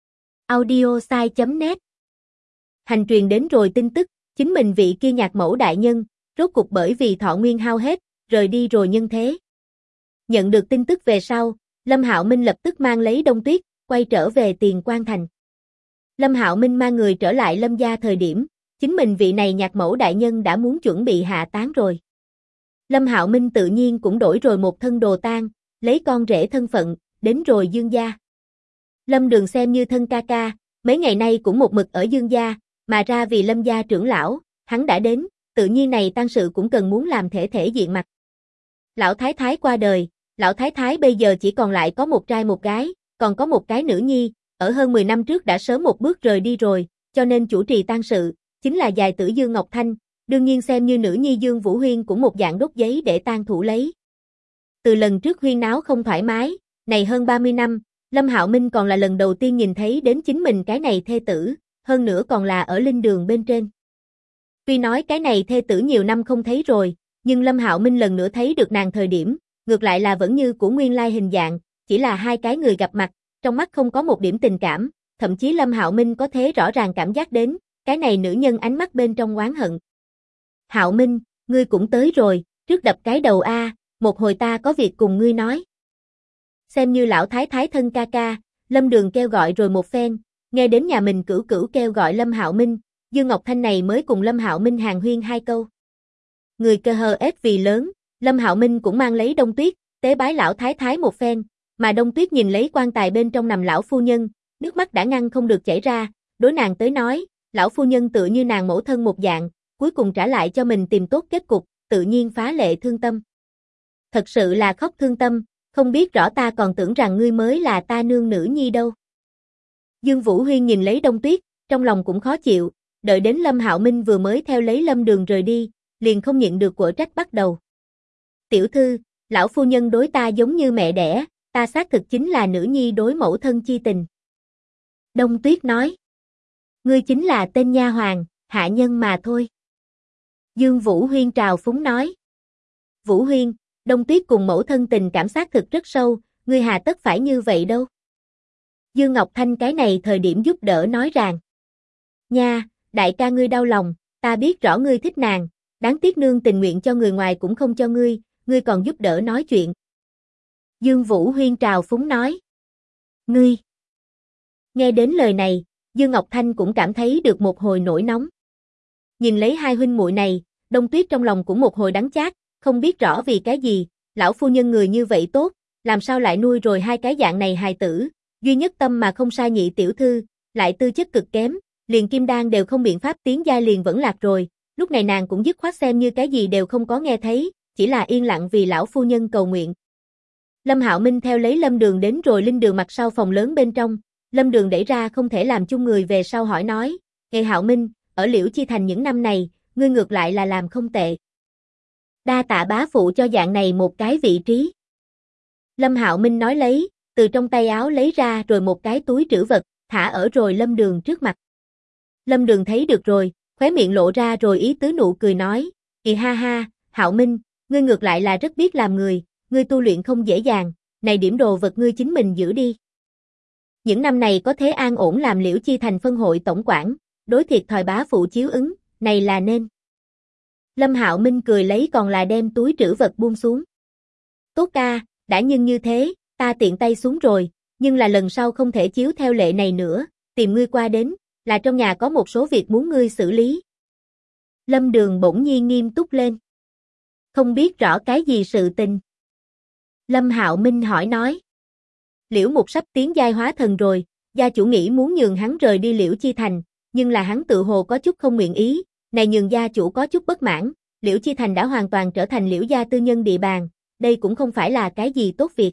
audiosai.net. Hành truyền đến rồi tin tức, chính mình vị kia nhạc mẫu đại nhân, rốt cục bởi vì thọ nguyên hao hết, rời đi rồi nhân thế. Nhận được tin tức về sau, Lâm Hạo Minh lập tức mang lấy Đông Tuyết, quay trở về Tiền Quan Thành. Lâm Hạo Minh mang người trở lại Lâm gia thời điểm, chính mình vị này nhạc mẫu đại nhân đã muốn chuẩn bị hạ táng rồi. Lâm Hạo Minh tự nhiên cũng đổi rồi một thân đồ tang, lấy con rể thân phận, đến rồi Dương gia. Lâm Đường xem như thân ca ca, mấy ngày nay cũng một mực ở Dương gia, mà ra vì Lâm gia trưởng lão, hắn đã đến, tự nhiên này tang sự cũng cần muốn làm thể diện mặt. Lão Thái Thái qua đời, Lão Thái Thái bây giờ chỉ còn lại có một trai một gái, còn có một cái nữ nhi, ở hơn 10 năm trước đã sớm một bước rời đi rồi, cho nên chủ trì tang sự, chính là dài tử Dương Ngọc Thanh, đương nhiên xem như nữ nhi Dương Vũ Huyên cũng một dạng đốt giấy để tang thủ lấy. Từ lần trước huyên náo không thoải mái, này hơn 30 năm, Lâm Hạo Minh còn là lần đầu tiên nhìn thấy đến chính mình cái này thê tử, hơn nữa còn là ở linh đường bên trên. Tuy nói cái này thê tử nhiều năm không thấy rồi, nhưng Lâm Hạo Minh lần nữa thấy được nàng thời điểm, ngược lại là vẫn như của nguyên lai hình dạng, chỉ là hai cái người gặp mặt, trong mắt không có một điểm tình cảm, thậm chí Lâm Hạo Minh có thể rõ ràng cảm giác đến, cái này nữ nhân ánh mắt bên trong oán hận. Hạo Minh, ngươi cũng tới rồi, trước đập cái đầu a, một hồi ta có việc cùng ngươi nói. Xem như lão thái thái thân ca ca, Lâm Đường kêu gọi rồi một phen, nghe đến nhà mình cửu cửu kêu gọi Lâm Hạo Minh, Dương Ngọc Thanh này mới cùng Lâm Hạo Minh hàn huyên hai câu. Người cơ hờ ép vì lớn, Lâm Hạo Minh cũng mang lấy Đông Tuyết, tế bái lão thái thái một phen, mà Đông Tuyết nhìn lấy quan tài bên trong nằm lão phu nhân, nước mắt đã ngăn không được chảy ra, đối nàng tới nói, lão phu nhân tựa như nàng mẫu thân một dạng, cuối cùng trả lại cho mình tìm tốt kết cục, tự nhiên phá lệ thương tâm. Thật sự là khóc thương tâm, không biết rõ ta còn tưởng rằng ngươi mới là ta nương nữ nhi đâu. Dương Vũ Huyên nhìn lấy Đông Tuyết, trong lòng cũng khó chịu, đợi đến Lâm Hạo Minh vừa mới theo lấy Lâm Đường rời đi, liền không nhịn được quở trách bắt đầu. Tiểu thư, lão phu nhân đối ta giống như mẹ đẻ, ta xác thực chính là nữ nhi đối mẫu thân chi tình. Đông Tuyết nói, ngươi chính là tên nha hoàn, hạ nhân mà thôi. Dương Vũ Huyên trào phúng nói, Vũ Huyên, Đông Tuyết cùng mẫu thân tình cảm xác thực rất sâu, ngươi hà tất phải như vậy đâu. Dương Ngọc Thanh cái này thời điểm giúp đỡ nói rằng, nha, đại ca ngươi đau lòng, ta biết rõ ngươi thích nàng, đáng tiếc nương tình nguyện cho người ngoài cũng không cho ngươi còn giúp đỡ nói chuyện. Dương Vũ Huyên trào phúng nói, ngươi. Nghe đến lời này, Dương Ngọc Thanh cũng cảm thấy được một hồi nổi nóng. Nhìn lấy hai huynh muội này, Đông Tuyết trong lòng cũng một hồi đắng chát, không biết rõ vì cái gì, lão phu nhân người như vậy tốt, làm sao lại nuôi rồi hai cái dạng này hài tử, duy nhất tâm mà không sai nhị tiểu thư, lại tư chất cực kém, liền kim đan đều không biện pháp tiến giai liền vẫn lạc rồi, lúc này nàng cũng dứt khoát xem như cái gì đều không có nghe thấy, chỉ là yên lặng vì lão phu nhân cầu nguyện. Lâm Hạo Minh theo lấy Lâm Đường đến rồi linh đường mặt sau phòng lớn bên trong, Lâm Đường đẩy ra không thể làm chung người về sau hỏi nói, Nghe Hạo Minh, ở Liễu Chi Thành những năm này, ngươi ngược lại là làm không tệ. Đa tạ bá phụ cho dạng này một cái vị trí. Lâm Hạo Minh nói lấy, từ trong tay áo lấy ra rồi một cái túi trữ vật, thả ở rồi Lâm Đường trước mặt. Lâm Đường thấy được rồi, khóe miệng lộ ra rồi ý tứ nụ cười nói, ha ha, Hạo Minh, ngươi ngược lại là rất biết làm người, ngươi tu luyện không dễ dàng, này điểm đồ vật ngươi chính mình giữ đi. Những năm này có thế an ổn làm Liễu Chi Thành phân hội tổng quản, đối thiệt thòi bá phụ chiếu ứng, này là nên. Lâm Hạo Minh cười lấy còn là đem túi trữ vật buông xuống. Tốt ca, đã nhưng như thế, ta tiện tay xuống rồi, nhưng là lần sau không thể chiếu theo lệ này nữa, tìm ngươi qua đến, là trong nhà có một số việc muốn ngươi xử lý. Lâm Đường bỗng nhiên nghiêm túc lên. Không biết rõ cái gì sự tình. Lâm Hạo Minh hỏi nói. Liễu Mục sắp tiến giai hóa thần rồi, gia chủ nghĩ muốn nhường hắn rời đi Liễu Chi Thành, nhưng là hắn tự hồ có chút không nguyện ý, này nhường gia chủ có chút bất mãn, Liễu Chi Thành đã hoàn toàn trở thành Liễu gia tư nhân địa bàn, đây cũng không phải là cái gì tốt việc.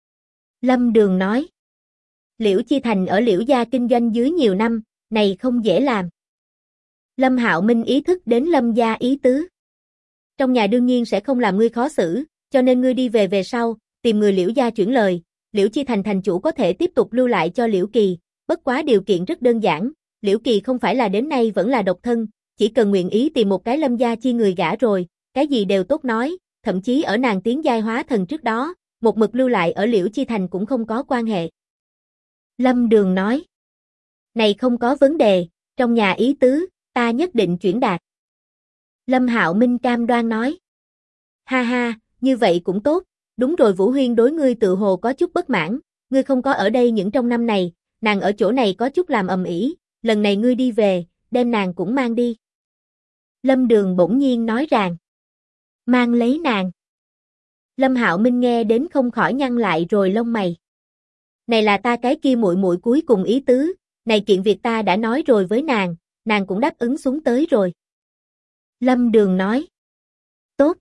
Lâm Đường nói. Liễu Chi Thành ở Liễu gia kinh doanh dưới nhiều năm, này không dễ làm. Lâm Hạo Minh ý thức đến Lâm gia ý tứ. Trong nhà đương nhiên sẽ không làm ngươi khó xử, cho nên ngươi đi về sau, tìm người Liễu gia chuyển lời, Liễu Chi Thành thành chủ có thể tiếp tục lưu lại cho Liễu Kỳ, bất quá điều kiện rất đơn giản, Liễu Kỳ không phải là đến nay vẫn là độc thân, chỉ cần nguyện ý tìm một cái Lâm gia chi người gả rồi, cái gì đều tốt nói, thậm chí ở nàng tiến giai hóa thần trước đó, một mực lưu lại ở Liễu Chi Thành cũng không có quan hệ. Lâm Đường nói, này không có vấn đề, trong nhà ý tứ, ta nhất định chuyển đạt. Lâm Hạo Minh cam đoan nói, ha ha, như vậy cũng tốt, đúng rồi Vũ Huyên đối ngươi tự hồ có chút bất mãn, ngươi không có ở đây những trong năm này, nàng ở chỗ này có chút làm ầm ĩ, lần này ngươi đi về, đem nàng cũng mang đi. Lâm Đường bỗng nhiên nói rằng, mang lấy nàng. Lâm Hạo Minh nghe đến không khỏi nhăn lại rồi lông mày. Này là ta cái kia muội muội cuối cùng ý tứ, này kiện việc ta đã nói rồi với nàng cũng đáp ứng xuống tới rồi. Lâm Đường nói, tốt.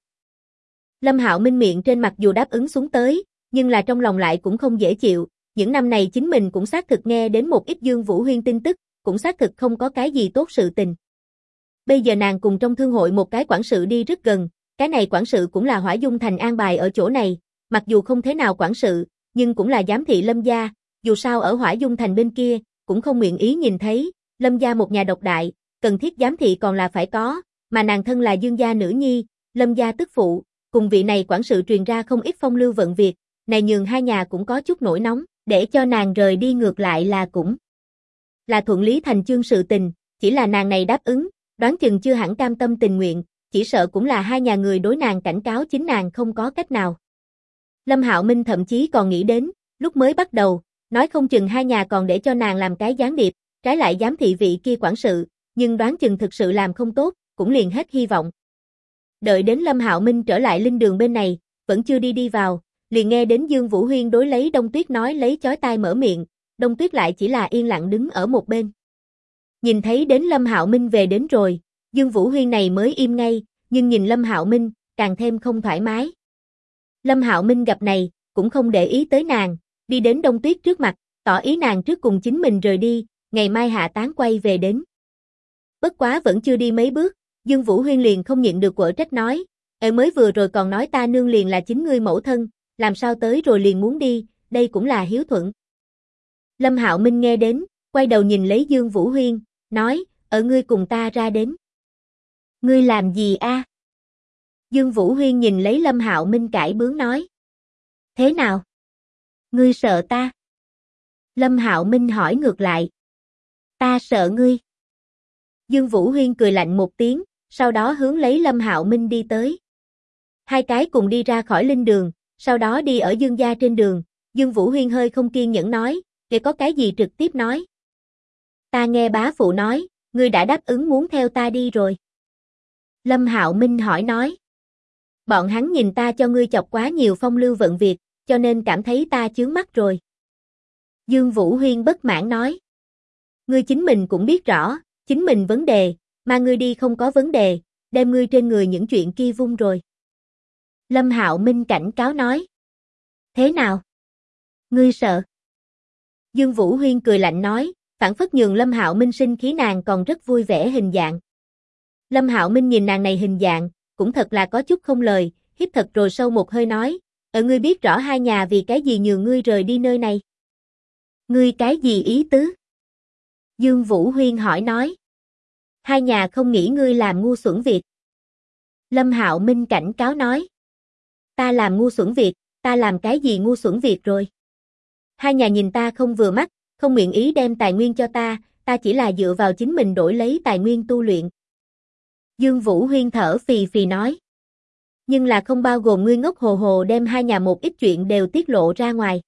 Lâm Hạo Minh miệng trên mặc dù đáp ứng xuống tới, nhưng là trong lòng lại cũng không dễ chịu, những năm này chính mình cũng xác thực nghe đến một ít Dương Vũ Huyên tin tức, cũng xác thực không có cái gì tốt sự tình. bây giờ nàng cùng trong thương hội một cái quản sự đi rất gần, cái này quản sự cũng là Hỏa Dung Thành an bài ở chỗ này, mặc dù không thế nào quản sự, nhưng cũng là giám thị Lâm gia, dù sao ở Hỏa Dung Thành bên kia, cũng không nguyện ý nhìn thấy, Lâm gia một nhà độc đại, cần thiết giám thị còn là phải có, mà nàng thân là Dương gia nữ nhi, Lâm gia tức phụ, cùng vị này quản sự truyền ra không ít phong lưu vận việc, này nhường hai nhà cũng có chút nổi nóng, để cho nàng rời đi ngược lại là cũng là thuận lý thành chương sự tình, chỉ là nàng này đáp ứng, đoán chừng chưa hẳn cam tâm tình nguyện, chỉ sợ cũng là hai nhà người đối nàng cảnh cáo chính nàng không có cách nào. Lâm Hạo Minh thậm chí còn nghĩ đến, lúc mới bắt đầu, nói không chừng hai nhà còn để cho nàng làm cái gián điệp, trái lại giám thị vị kia quản sự, nhưng đoán chừng thực sự làm không tốt, cũng liền hết hy vọng. Đợi đến Lâm Hạo Minh trở lại linh đường bên này, vẫn chưa đi vào, liền nghe đến Dương Vũ Huyên đối lấy Đông Tuyết nói lấy chói tai mở miệng, Đông Tuyết lại chỉ là yên lặng đứng ở một bên. Nhìn thấy đến Lâm Hạo Minh về đến rồi, Dương Vũ Huyên này mới im ngay, nhưng nhìn Lâm Hạo Minh, càng thêm không thoải mái. Lâm Hạo Minh gặp này, cũng không để ý tới nàng, đi đến Đông Tuyết trước mặt, tỏ ý nàng trước cùng chính mình rời đi, ngày mai hạ tán quay về đến. Bất quá vẫn chưa đi mấy bước, Dương Vũ Huyên liền không nhịn được quở trách nói, mới vừa rồi còn nói ta nương liền là chính ngươi mẫu thân, làm sao tới rồi liền muốn đi, đây cũng là hiếu thuận. Lâm Hạo Minh nghe đến, quay đầu nhìn lấy Dương Vũ Huyên, nói, ở ngươi cùng ta ra đến. Ngươi làm gì a? Dương Vũ Huyên nhìn lấy Lâm Hạo Minh cãi bướng nói. Thế nào? Ngươi sợ ta? Lâm Hạo Minh hỏi ngược lại. Ta sợ ngươi. Dương Vũ Huyên cười lạnh một tiếng, sau đó hướng lấy Lâm Hạo Minh đi tới. Hai cái cùng đi ra khỏi linh đường, sau đó đi ở Dương gia trên đường, Dương Vũ Huyên hơi không kiên nhẫn nói, để có cái gì trực tiếp nói. Ta nghe bá phụ nói, ngươi đã đáp ứng muốn theo ta đi rồi. Lâm Hạo Minh hỏi nói. Bọn hắn nhìn ta cho ngươi chọc quá nhiều phong lưu vận việc, cho nên cảm thấy ta chướng mắt rồi. Dương Vũ Huyên bất mãn nói. Ngươi chính mình cũng biết rõ, chính mình vấn đề, mà ngươi đi không có vấn đề, đem ngươi trên người những chuyện kia vung rồi. Lâm Hạo Minh cảnh cáo nói. Thế nào? Ngươi sợ? Dương Vũ Huyên cười lạnh nói, phản phất nhường Lâm Hạo Minh sinh khí nàng còn rất vui vẻ hình dạng. Lâm Hạo Minh nhìn nàng này hình dạng, cũng thật là có chút không lời, hít thật rồi sâu một hơi nói, ngươi biết rõ hai nhà vì cái gì nhường ngươi rời đi nơi này? Ngươi cái gì ý tứ? Dương Vũ Huyên hỏi nói. Hai nhà không nghĩ ngươi làm ngu xuẩn việc. Lâm Hạo Minh cảnh cáo nói. Ta làm ngu xuẩn việc, ta làm cái gì ngu xuẩn việc rồi? Hai nhà nhìn ta không vừa mắt, không nguyện ý đem tài nguyên cho ta, ta chỉ là dựa vào chính mình đổi lấy tài nguyên tu luyện. Dương Vũ Huyên thở phì phì nói. Nhưng là không bao gồm ngươi ngốc hồ hồ đem hai nhà một ít chuyện đều tiết lộ ra ngoài.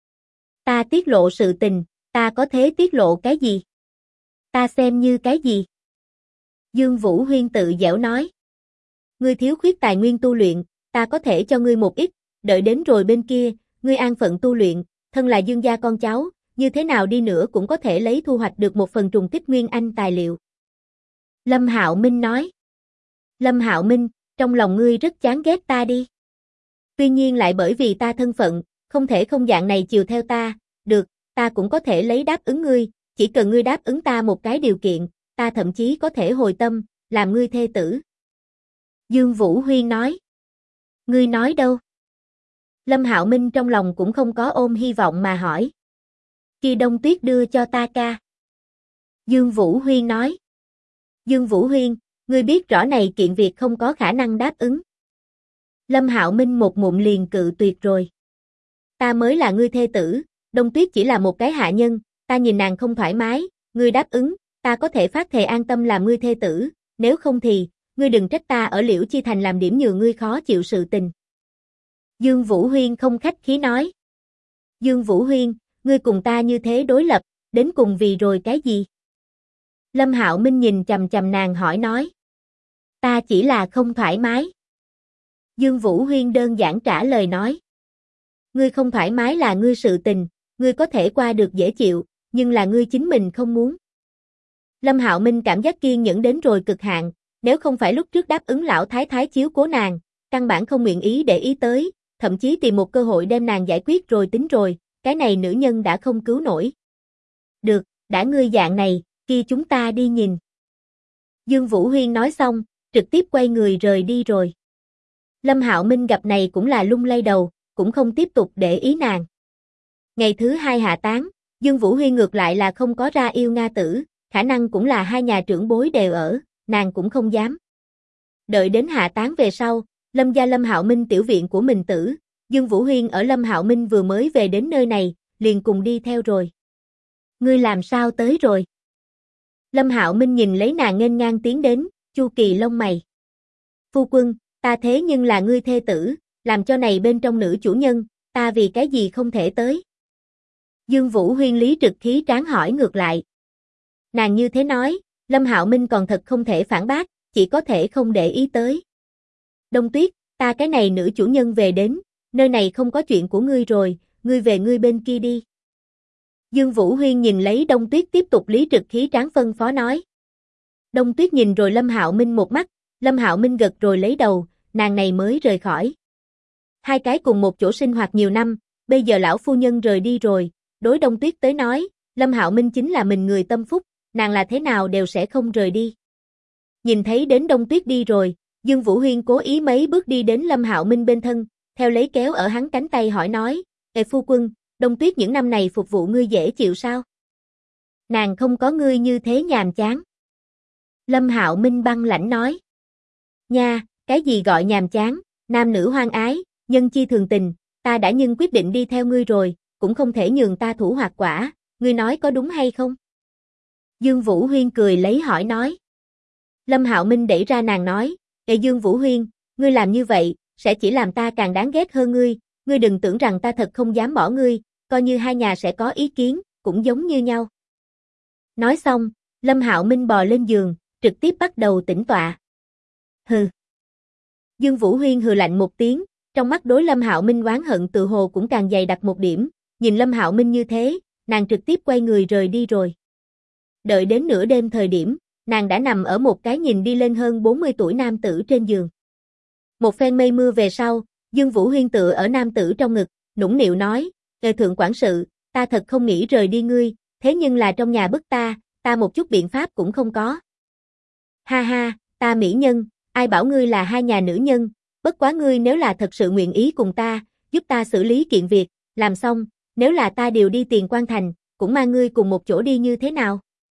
Ta tiết lộ sự tình, ta có thể tiết lộ cái gì? Ta xem như cái gì? Dương Vũ Huyên tự giễu nói. Ngươi thiếu khuyết tài nguyên tu luyện, ta có thể cho ngươi một ít, đợi đến rồi bên kia, ngươi an phận tu luyện, thân là Dương gia con cháu, như thế nào đi nữa cũng có thể lấy thu hoạch được một phần trùng kích nguyên anh tài liệu. Lâm Hạo Minh nói. Lâm Hạo Minh, trong lòng ngươi rất chán ghét ta đi. Tuy nhiên lại bởi vì ta thân phận, không thể không dạng này chiều theo ta, được, ta cũng có thể lấy đáp ứng ngươi, chỉ cần ngươi đáp ứng ta một cái điều kiện, ta thậm chí có thể hồi tâm, làm ngươi thê tử. Dương Vũ Huyên nói. Ngươi nói đâu? Lâm Hạo Minh trong lòng cũng không có ôm hy vọng mà hỏi. Kia Đông Tuyết đưa cho ta ca. Dương Vũ Huyên nói. Dương Vũ Huyên, ngươi biết rõ này kiện việc không có khả năng đáp ứng. Lâm Hạo Minh một ngụm liền cự tuyệt rồi. Ta mới là ngươi thê tử, Đông Tuyết chỉ là một cái hạ nhân, ta nhìn nàng không thoải mái, ngươi đáp ứng, ta có thể phát thề an tâm làm ngươi thê tử, nếu không thì, ngươi đừng trách ta ở Liễu Chi Thành làm điểm nhường ngươi khó chịu sự tình. Dương Vũ Huyên không khách khí nói. Dương Vũ Huyên, ngươi cùng ta như thế đối lập, đến cùng vì rồi cái gì? Lâm Hạo Minh nhìn chằm chằm nàng hỏi nói. Ta chỉ là không thoải mái. Dương Vũ Huyên đơn giản trả lời nói. Ngươi không thoải mái là ngươi sự tình, ngươi có thể qua được dễ chịu, nhưng là ngươi chính mình không muốn. Lâm Hạo Minh cảm giác kiên nhẫn đến rồi cực hạn, nếu không phải lúc trước đáp ứng lão thái thái chiếu cố nàng, căn bản không nguyện ý để ý tới, thậm chí tìm một cơ hội đem nàng giải quyết rồi tính rồi, cái này nữ nhân đã không cứu nổi. Được, đã ngươi dạng này, kia chúng ta đi nhìn. Dương Vũ Huyên nói xong, trực tiếp quay người rời đi rồi. Lâm Hạo Minh gặp này cũng là lung lay đầu, cũng không tiếp tục để ý nàng. Ngày thứ hai hạ táng, Dương Vũ Huyên ngược lại là không có ra yêu Nga tử, khả năng cũng là hai nhà trưởng bối đều ở, nàng cũng không dám. Đợi đến hạ táng về sau, Lâm gia Lâm Hạo Minh tiểu viện của mình tử, Dương Vũ Huyên ở Lâm Hạo Minh vừa mới về đến nơi này, liền cùng đi theo rồi. Ngươi làm sao tới rồi? Lâm Hạo Minh nhìn lấy nàng nghênh ngang tiến đến, chu kỳ lông mày. Phu quân, ta thế nhưng là ngươi thê tử, làm cho này bên trong nữ chủ nhân, ta vì cái gì không thể tới? Dương Vũ Huyên lý trực khí tráng hỏi ngược lại. Nàng như thế nói, Lâm Hạo Minh còn thật không thể phản bác, chỉ có thể không để ý tới. Đông Tuyết, ta cái này nữ chủ nhân về đến, nơi này không có chuyện của ngươi rồi, ngươi về ngươi bên kia đi. Dương Vũ Huyên nhìn lấy Đông Tuyết tiếp tục lý trực khí tráng phân phó nói. Đông Tuyết nhìn rồi Lâm Hạo Minh một mắt, Lâm Hạo Minh gật rồi lấy đầu, nàng này mới rời khỏi. Hai cái cùng một chỗ sinh hoạt nhiều năm, bây giờ lão phu nhân rời đi rồi, đối Đông Tuyết tới nói, Lâm Hạo Minh chính là mình người tâm phúc, nàng là thế nào đều sẽ không rời đi. Nhìn thấy đến Đông Tuyết đi rồi, Dương Vũ Huyên cố ý mấy bước đi đến Lâm Hạo Minh bên thân, theo lấy kéo ở hắn cánh tay hỏi nói, Ê phu quân, Đông Tuyết những năm này phục vụ ngươi dễ chịu sao? Nàng không có ngươi như thế nhàm chán. Lâm Hạo Minh băng lãnh nói. Nha, cái gì gọi nhàm chán, nam nữ hoan ái, nhân chi thường tình, ta đã nhưng quyết định đi theo ngươi rồi, cũng không thể nhường ta thủ hoạt quả, ngươi nói có đúng hay không? Dương Vũ Huyên cười lấy hỏi nói. Lâm Hạo Minh đẩy ra nàng nói, Ê Dương Vũ Huyên, ngươi làm như vậy, sẽ chỉ làm ta càng đáng ghét hơn ngươi đừng tưởng rằng ta thật không dám bỏ ngươi, coi như hai nhà sẽ có ý kiến, cũng giống như nhau. Nói xong, Lâm Hạo Minh bò lên giường, trực tiếp bắt đầu tĩnh tọa. Hừ. Dương Vũ Huyên hừ lạnh một tiếng, trong mắt đối Lâm Hạo Minh oán hận tự hồ cũng càng dày đặc một điểm, nhìn Lâm Hạo Minh như thế, nàng trực tiếp quay người rời đi rồi. Đợi đến nửa đêm thời điểm, nàng đã nằm ở một cái nhìn đi lên hơn 40 tuổi nam tử trên giường. Một phen mây mưa về sau, Dương Vũ Huyên tựa ở nam tử trong ngực, nũng nịu nói, Ê thượng quản sự, ta thật không nghĩ rời đi ngươi, thế nhưng là trong nhà bức ta một chút biện pháp cũng không có. Ha ha, ta mỹ nhân, ai bảo ngươi là hai nhà nữ nhân, bất quá ngươi nếu là thật sự nguyện ý cùng ta, giúp ta xử lý kiện việc, làm xong, nếu là ta điều đi Tiền Quan Thành, cũng mang ngươi cùng một chỗ đi như thế nào?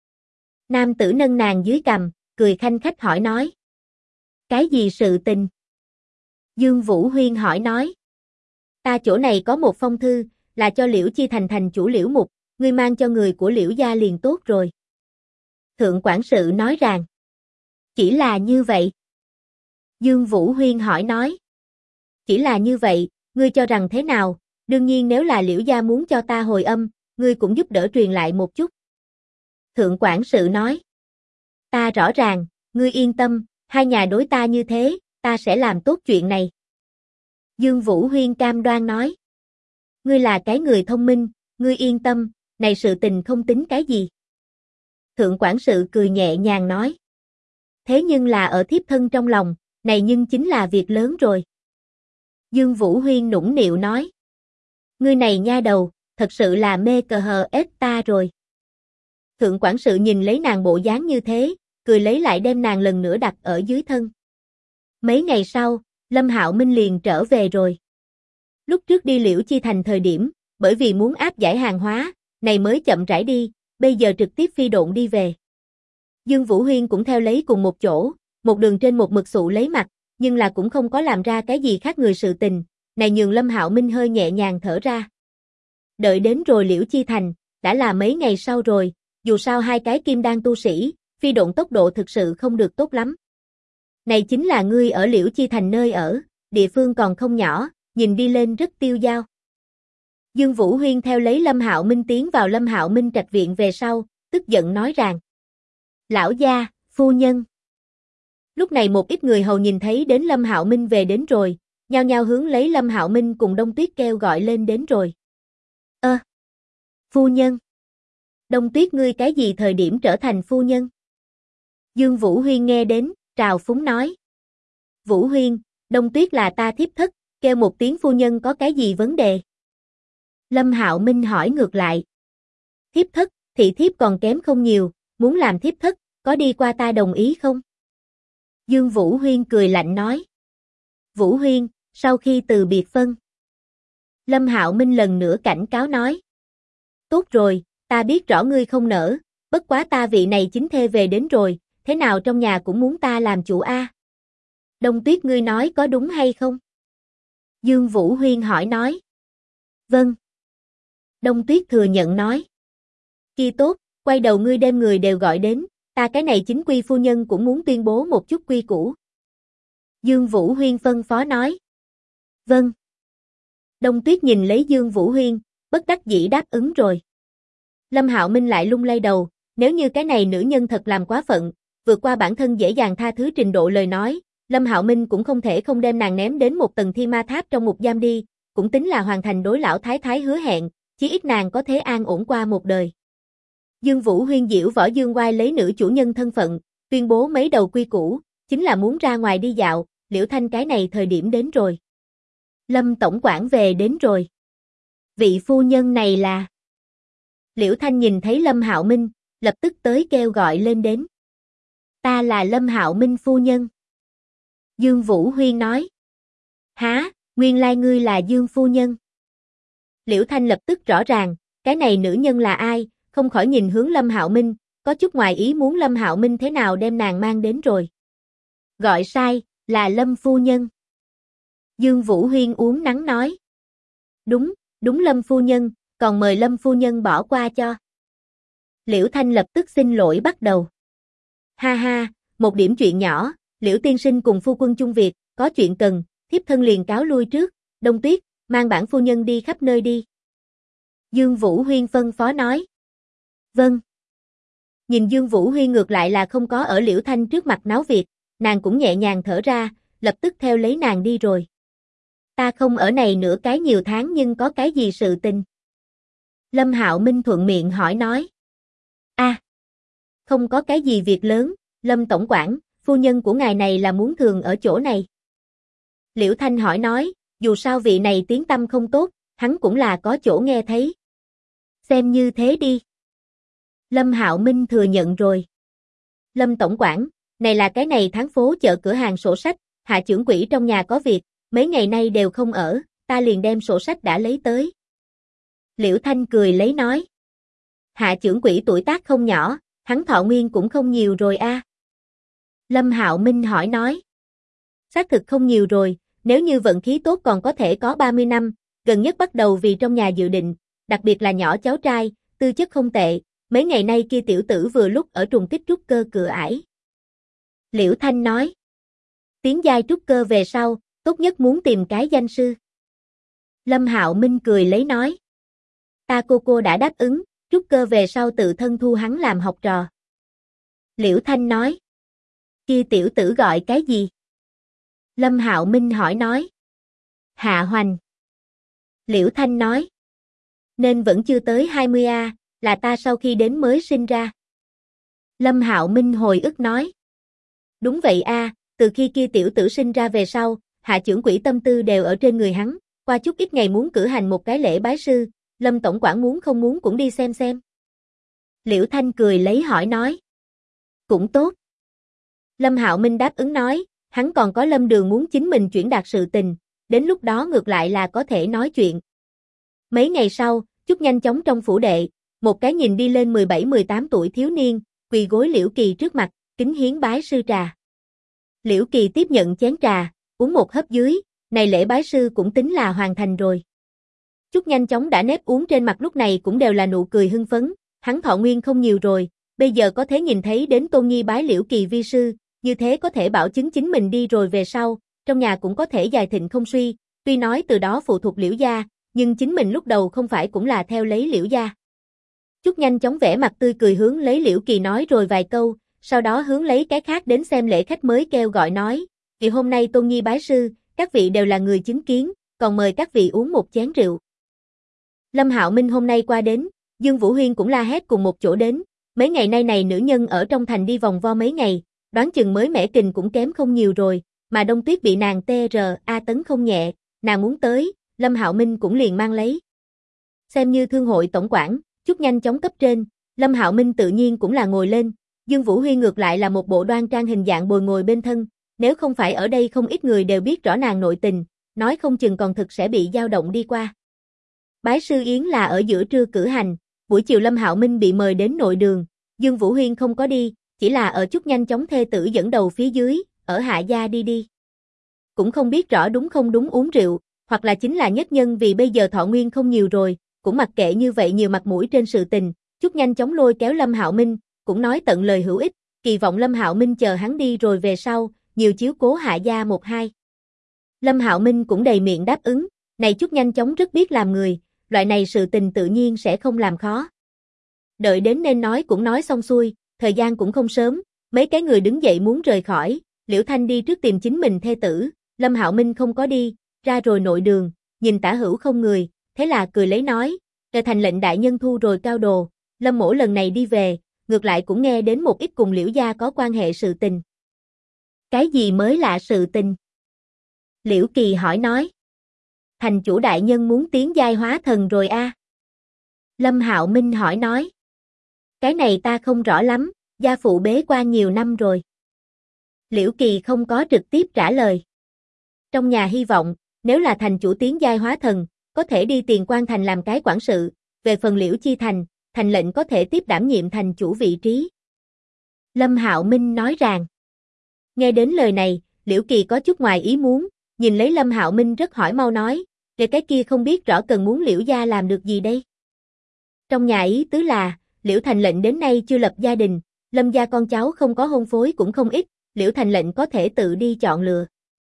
Nam tử nâng nàng dưới cằm, cười khanh khách hỏi nói. Cái gì sự tình? Dương Vũ Huyên hỏi nói. Ta chỗ này có một phong thư, là cho Liễu Chi Thành thành chủ Liễu Mục, ngươi mang cho người của Liễu gia liền tốt rồi. Thượng quản sự nói rằng. Chỉ là như vậy. Dương Vũ Huyên hỏi nói. Chỉ là như vậy, ngươi cho rằng thế nào, đương nhiên nếu là Liễu gia muốn cho ta hồi âm, ngươi cũng giúp đỡ truyền lại một chút. Thượng quản sự nói. Ta rõ ràng, ngươi yên tâm, hai nhà đối ta như thế, ta sẽ làm tốt chuyện này. Dương Vũ Huyên cam đoan nói. Ngươi là cái người thông minh, ngươi yên tâm, này sự tình không tính cái gì. Thượng quản sự cười nhẹ nhàng nói. Thế nhưng là ở thiếp thân trong lòng, này nhưng chính là việc lớn rồi. Dương Vũ Huyên nũng nịu nói. Ngươi này nha đầu, thật sự là mê cờ hờ ết ta rồi. Thượng quản sự nhìn lấy nàng bộ dáng như thế, cười lấy lại đem nàng lần nữa đặt ở dưới thân. Mấy ngày sau, Lâm Hạo Minh liền trở về rồi. Lúc trước đi Liễu Chi Thành thời điểm, bởi vì muốn áp giải hàng hóa, này mới chậm rãi đi, bây giờ trực tiếp phi độn đi về. Dương Vũ Huyên cũng theo lấy cùng một chỗ, một đường trên một mực sụ lấy mặt, nhưng là cũng không có làm ra cái gì khác người sự tình, này nhường Lâm Hạo Minh hơi nhẹ nhàng thở ra. Đợi đến rồi Liễu Chi Thành, đã là mấy ngày sau rồi, dù sao hai cái kim đan tu sĩ, phi độn tốc độ thực sự không được tốt lắm. Này chính là ngươi ở Liễu Chi Thành nơi ở, địa phương còn không nhỏ, nhìn đi lên rất tiêu dao. Dương Vũ Huyên theo lấy Lâm Hạo Minh tiến vào Lâm Hạo Minh trạch viện về sau, tức giận nói rằng. Lão gia, phu nhân. Lúc này một ít người hầu nhìn thấy đến Lâm Hạo Minh về đến rồi, nhao nhao hướng lấy Lâm Hạo Minh cùng Đông Tuyết kêu gọi lên đến rồi. Phu nhân. Đông Tuyết ngươi cái gì thời điểm trở thành phu nhân? Dương Vũ Huyên nghe đến, trào phúng nói. Vũ Huyên, Đông Tuyết là ta thiếp thất, kêu một tiếng phu nhân có cái gì vấn đề? Lâm Hạo Minh hỏi ngược lại. Thiếp thất, thị thiếp còn kém không nhiều, muốn làm thiếp thất, có đi qua ta đồng ý không? Dương Vũ Huyên cười lạnh nói. Vũ Huyên, sau khi từ biệt phân. Lâm Hạo Minh lần nữa cảnh cáo nói. Tốt rồi, ta biết rõ ngươi không nỡ, bất quá ta vị này chính thê về đến rồi, thế nào trong nhà cũng muốn ta làm chủ a. Đông Tuyết ngươi nói có đúng hay không? Dương Vũ Huyên hỏi nói. Vâng. Đông Tuyết thừa nhận nói. Kia tốt, quay đầu ngươi đem người đều gọi đến, ta cái này chính quy phu nhân cũng muốn tuyên bố một chút quy củ. Dương Vũ Huyên phân phó nói. Vâng. Đông Tuyết nhìn lấy Dương Vũ Huyên, bất đắc dĩ đáp ứng rồi. Lâm Hạo Minh lại lung lay đầu, nếu như cái này nữ nhân thật làm quá phận, vượt qua bản thân dễ dàng tha thứ trình độ lời nói, Lâm Hạo Minh cũng không thể không đem nàng ném đến một tầng thiên ma tháp trong ngục giam đi, cũng tính là hoàn thành đối lão thái thái hứa hẹn, chí ít nàng có thể an ổn qua một đời. Dương Vũ Huyên diễu võ dương oai lấy nữ chủ nhân thân phận, tuyên bố mấy đầu quy củ, chính là muốn ra ngoài đi dạo, Liễu Thanh cái này thời điểm đến rồi. Lâm tổng quản về đến rồi. Vị phu nhân này là... Liễu Thanh nhìn thấy Lâm Hạo Minh, lập tức tới kêu gọi lên đến. Ta là Lâm Hạo Minh phu nhân. Dương Vũ Huyên nói. Hả, nguyên lai ngươi là Dương phu nhân. Liễu Thanh lập tức rõ ràng, cái này nữ nhân là ai, không khỏi nhìn hướng Lâm Hạo Minh, có chút ngoài ý muốn Lâm Hạo Minh thế nào đem nàng mang đến rồi. Gọi sai, là Lâm phu nhân. Dương Vũ Huyên uống nắng nói. Đúng, đúng Lâm phu nhân, còn mời Lâm phu nhân bỏ qua cho. Liễu Thanh lập tức xin lỗi bắt đầu. Ha ha, một điểm chuyện nhỏ, Liễu tiên sinh cùng phu quân chung việc, có chuyện cần, thiếp thân liền cáo lui trước, Đông Tuyết, mang bản phu nhân đi khắp nơi đi. Dương Vũ Huyên phân phó nói. Vâng. Nhìn Dương Vũ Huyên ngược lại là không có ở Liễu Thanh trước mặt náo việc, nàng cũng nhẹ nhàng thở ra, lập tức theo lấy nàng đi rồi. Ta không ở này nửa cái nhiều tháng nhưng có cái gì sự tình? Lâm Hạo Minh thuận miệng hỏi nói. Không có cái gì việc lớn, Lâm tổng quản, phu nhân của ngài này là muốn thường ở chỗ này. Liễu Thanh hỏi nói, dù sao vị này tiếng tâm không tốt, hắn cũng là có chỗ nghe thấy. Xem như thế đi. Lâm Hạo Minh thừa nhận rồi. Lâm tổng quản, này là cái này tháng phố chợ cửa hàng sổ sách, hạ trưởng quỹ trong nhà có việc, mấy ngày nay đều không ở, ta liền đem sổ sách đã lấy tới. Liễu Thanh cười lấy nói. Hạ trưởng quỹ tuổi tác không nhỏ, hắn thọ nguyên cũng không nhiều rồi a. Lâm Hạo Minh hỏi nói. Xác thực không nhiều rồi, nếu như vận khí tốt còn có thể có 30 năm, gần nhất bắt đầu vì trong nhà dự định, đặc biệt là nhỏ cháu trai, tư chất không tệ, mấy ngày nay kia tiểu tử vừa lúc ở trùng kích trúc cơ cửa ải. Liễu Thanh nói. Tiến giai trúc cơ về sau, tốt nhất muốn tìm cái danh sư. Lâm Hạo Minh cười lấy nói. Ta cô đã đáp ứng, trúc cơ về sau tự thân thu hắn làm học trò. Liễu Thanh nói. Kia tiểu tử gọi cái gì? Lâm Hạo Minh hỏi nói. Hạ Hoành. Liễu Thanh nói. Nên vẫn chưa tới 20A, là ta sau khi đến mới sinh ra. Lâm Hạo Minh hồi ức nói. Đúng vậy a, từ khi kia tiểu tử sinh ra về sau, hạ trưởng quỹ tâm tư đều ở trên người hắn, qua chút ít ngày muốn cử hành một cái lễ bái sư, Lâm tổng quản muốn không muốn cũng đi xem xem. Liễu Thanh cười lấy hỏi nói. Cũng tốt. Lâm Hạo Minh đáp ứng nói, hắn còn có Lâm Đường muốn chính mình chuyển đạt sự tình, đến lúc đó ngược lại là có thể nói chuyện. Mấy ngày sau, chút nhanh chóng trong phủ đệ, một cái nhìn đi lên 17-18 tuổi thiếu niên, quỳ gối Liễu Kỳ trước mặt, kính hiến bái sư trà. Liễu Kỳ tiếp nhận chén trà, uống một hớp dưới, này lễ bái sư cũng tính là hoàn thành rồi. Chút nhanh chóng đã nếp uống trên mặt lúc này cũng đều là nụ cười hưng phấn, hắn thọ nguyên không nhiều rồi, bây giờ có thể nhìn thấy đến Tôn Nhi bái Liễu Kỳ vi sư, như thế có thể bảo chứng chính mình đi rồi về sau, trong nhà cũng có thể dài thịnh không suy, tuy nói từ đó phụ thuộc Liễu gia, nhưng chính mình lúc đầu không phải cũng là theo lấy Liễu gia. Chút nhanh chóng vẻ mặt tươi cười hướng lấy Liễu Kỳ nói rồi vài câu, sau đó hướng lấy cái khác đến xem lễ khách mới kêu gọi nói, vì hôm nay Tôn Nhi bái sư, các vị đều là người chứng kiến, còn mời các vị uống một chén rượu. Lâm Hạo Minh hôm nay qua đến, Dương Vũ Huyên cũng la hét cùng một chỗ đến, mấy ngày nay này nữ nhân ở trong thành đi vòng vo mấy ngày, đoán chừng mới mẻ kình cũng kém không nhiều rồi, mà Đông Tuyết bị nàng TRA tấn không nhẹ, nàng muốn tới, Lâm Hạo Minh cũng liền mang lấy. Xem như thương hội tổng quản, chút nhanh chóng cấp trên, Lâm Hạo Minh tự nhiên cũng là ngồi lên, Dương Vũ Huy ngược lại là một bộ đoan trang hình dạng bồi ngồi bên thân, nếu không phải ở đây không ít người đều biết rõ nàng nội tình, nói không chừng còn thực sẽ bị dao động đi qua. Bái sư yến là ở giữa trưa cử hành, buổi chiều Lâm Hạo Minh bị mời đến nội đường, Dương Vũ Huyên không có đi, chỉ là ở chút nhanh chóng thê tử dẫn đầu phía dưới, ở hạ gia đi. Cũng không biết rõ đúng không đúng uống rượu, hoặc là chính là nhất nhân vì bây giờ thọ nguyên không nhiều rồi, cũng mặc kệ như vậy nhiều mặt mũi trên sự tình, chút nhanh chóng lôi kéo Lâm Hạo Minh, cũng nói tận lời hữu ích, kỳ vọng Lâm Hạo Minh chờ hắn đi rồi về sau, nhiều chiếu cố hạ gia một hai. Lâm Hạo Minh cũng đầy miệng đáp ứng, này chút nhanh chóng rất biết làm người, loại này sự tình tự nhiên sẽ không làm khó. Đợi đến nên nói cũng nói xong xuôi, thời gian cũng không sớm, mấy cái người đứng dậy muốn rời khỏi, Liễu Thanh đi trước tìm chính mình thê tử, Lâm Hạo Minh không có đi, ra rồi nội đường, nhìn tả hữu không người, thế là cười lấy nói, "Trở thành lệnh đại nhân thu rồi cao đồ, Lâm mỗ lần này đi về, ngược lại cũng nghe đến một ít cùng Liễu gia có quan hệ sự tình." "Cái gì mới lạ sự tình?" Liễu Kỳ hỏi nói. "Thành chủ đại nhân muốn tiến giai hóa thần rồi a?" Lâm Hạo Minh hỏi nói. "Cái này ta không rõ lắm, gia phụ bế quan nhiều năm rồi." Liễu Kỳ không có trực tiếp trả lời. Trong nhà hy vọng, nếu là thành chủ tiến giai hóa thần, có thể đi Tiền Quan thành làm cái quản sự, về phần Liễu Chi thành, thành lệnh có thể tiếp đảm nhiệm thành chủ vị trí. Lâm Hạo Minh nói rằng. Nghe đến lời này, Liễu Kỳ có chút ngoài ý muốn, nhìn lấy Lâm Hạo Minh rất hỏi mau nói, "Về cái kia không biết rõ cần muốn Liễu gia làm được gì đây?" Trong nhà ý tứ là, Liễu thành lệnh đến nay chưa lập gia đình, Lâm gia con cháu không có hôn phối cũng không ít, Liễu thành lệnh có thể tự đi chọn lựa.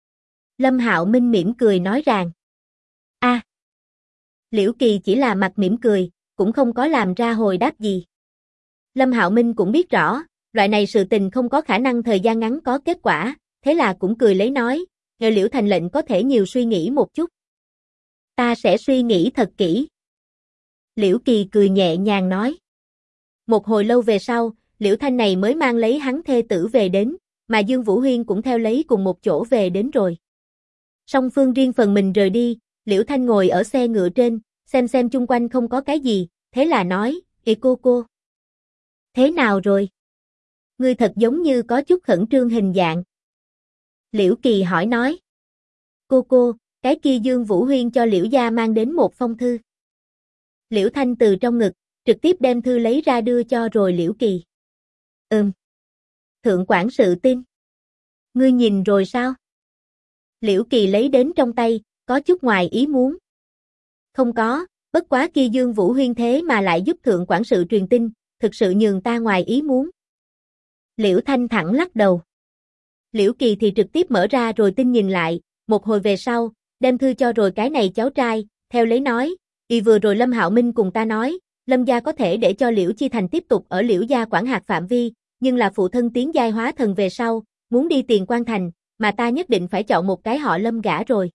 Lâm Hạo Minh mỉm cười nói rằng. A. Liễu Kỳ chỉ là mặt mỉm cười, cũng không có làm ra hồi đáp gì. Lâm Hạo Minh cũng biết rõ, loại này sự tình không có khả năng thời gian ngắn có kết quả, thế là cũng cười lấy nói, "Nhờ Liễu thành lệnh có thể nhiều suy nghĩ một chút." "Ta sẽ suy nghĩ thật kỹ." Liễu Kỳ cười nhẹ nhàng nói. Một hồi lâu về sau, Liễu Thanh này mới mang lấy hắn thê tử về đến, mà Dương Vũ Huyên cũng theo lấy cùng một chỗ về đến rồi. Song phương riêng phần mình rời đi, Liễu Thanh ngồi ở xe ngựa trên, xem chung quanh không có cái gì, thế là nói, "Ê cô. Thế nào rồi? Ngươi thật giống như có chút khẩn trương hình dạng." Liễu Kỳ hỏi nói. Cô, cái kia Dương Vũ Huyên cho Liễu gia mang đến một phong thư." Liễu Thanh từ trong ngực, trực tiếp đem thư lấy ra đưa cho rồi Liễu Kỳ. Thượng quản sự tin. Ngươi nhìn rồi sao?" Liễu Kỳ lấy đến trong tay, có chút ngoài ý muốn. "Không có, bất quá kia Dương Vũ Huyên thế mà lại giúp thượng quản sự truyền tin, thực sự nhường ta ngoài ý muốn." Liễu Thanh thẳng lắc đầu. Liễu Kỳ thì trực tiếp mở ra rồi tin nhìn lại, một hồi về sau, đem thư cho rồi cái này cháu trai, theo lấy nói, vừa rồi Lâm Hạo Minh cùng ta nói, Lâm gia có thể để cho Liễu Chi thành tiếp tục ở Liễu gia quản hạt phạm vi, nhưng là phụ thân tiến giai hóa thần về sau, muốn đi Tiền Quan thành, mà ta nhất định phải chọn một cái họ Lâm gả rồi."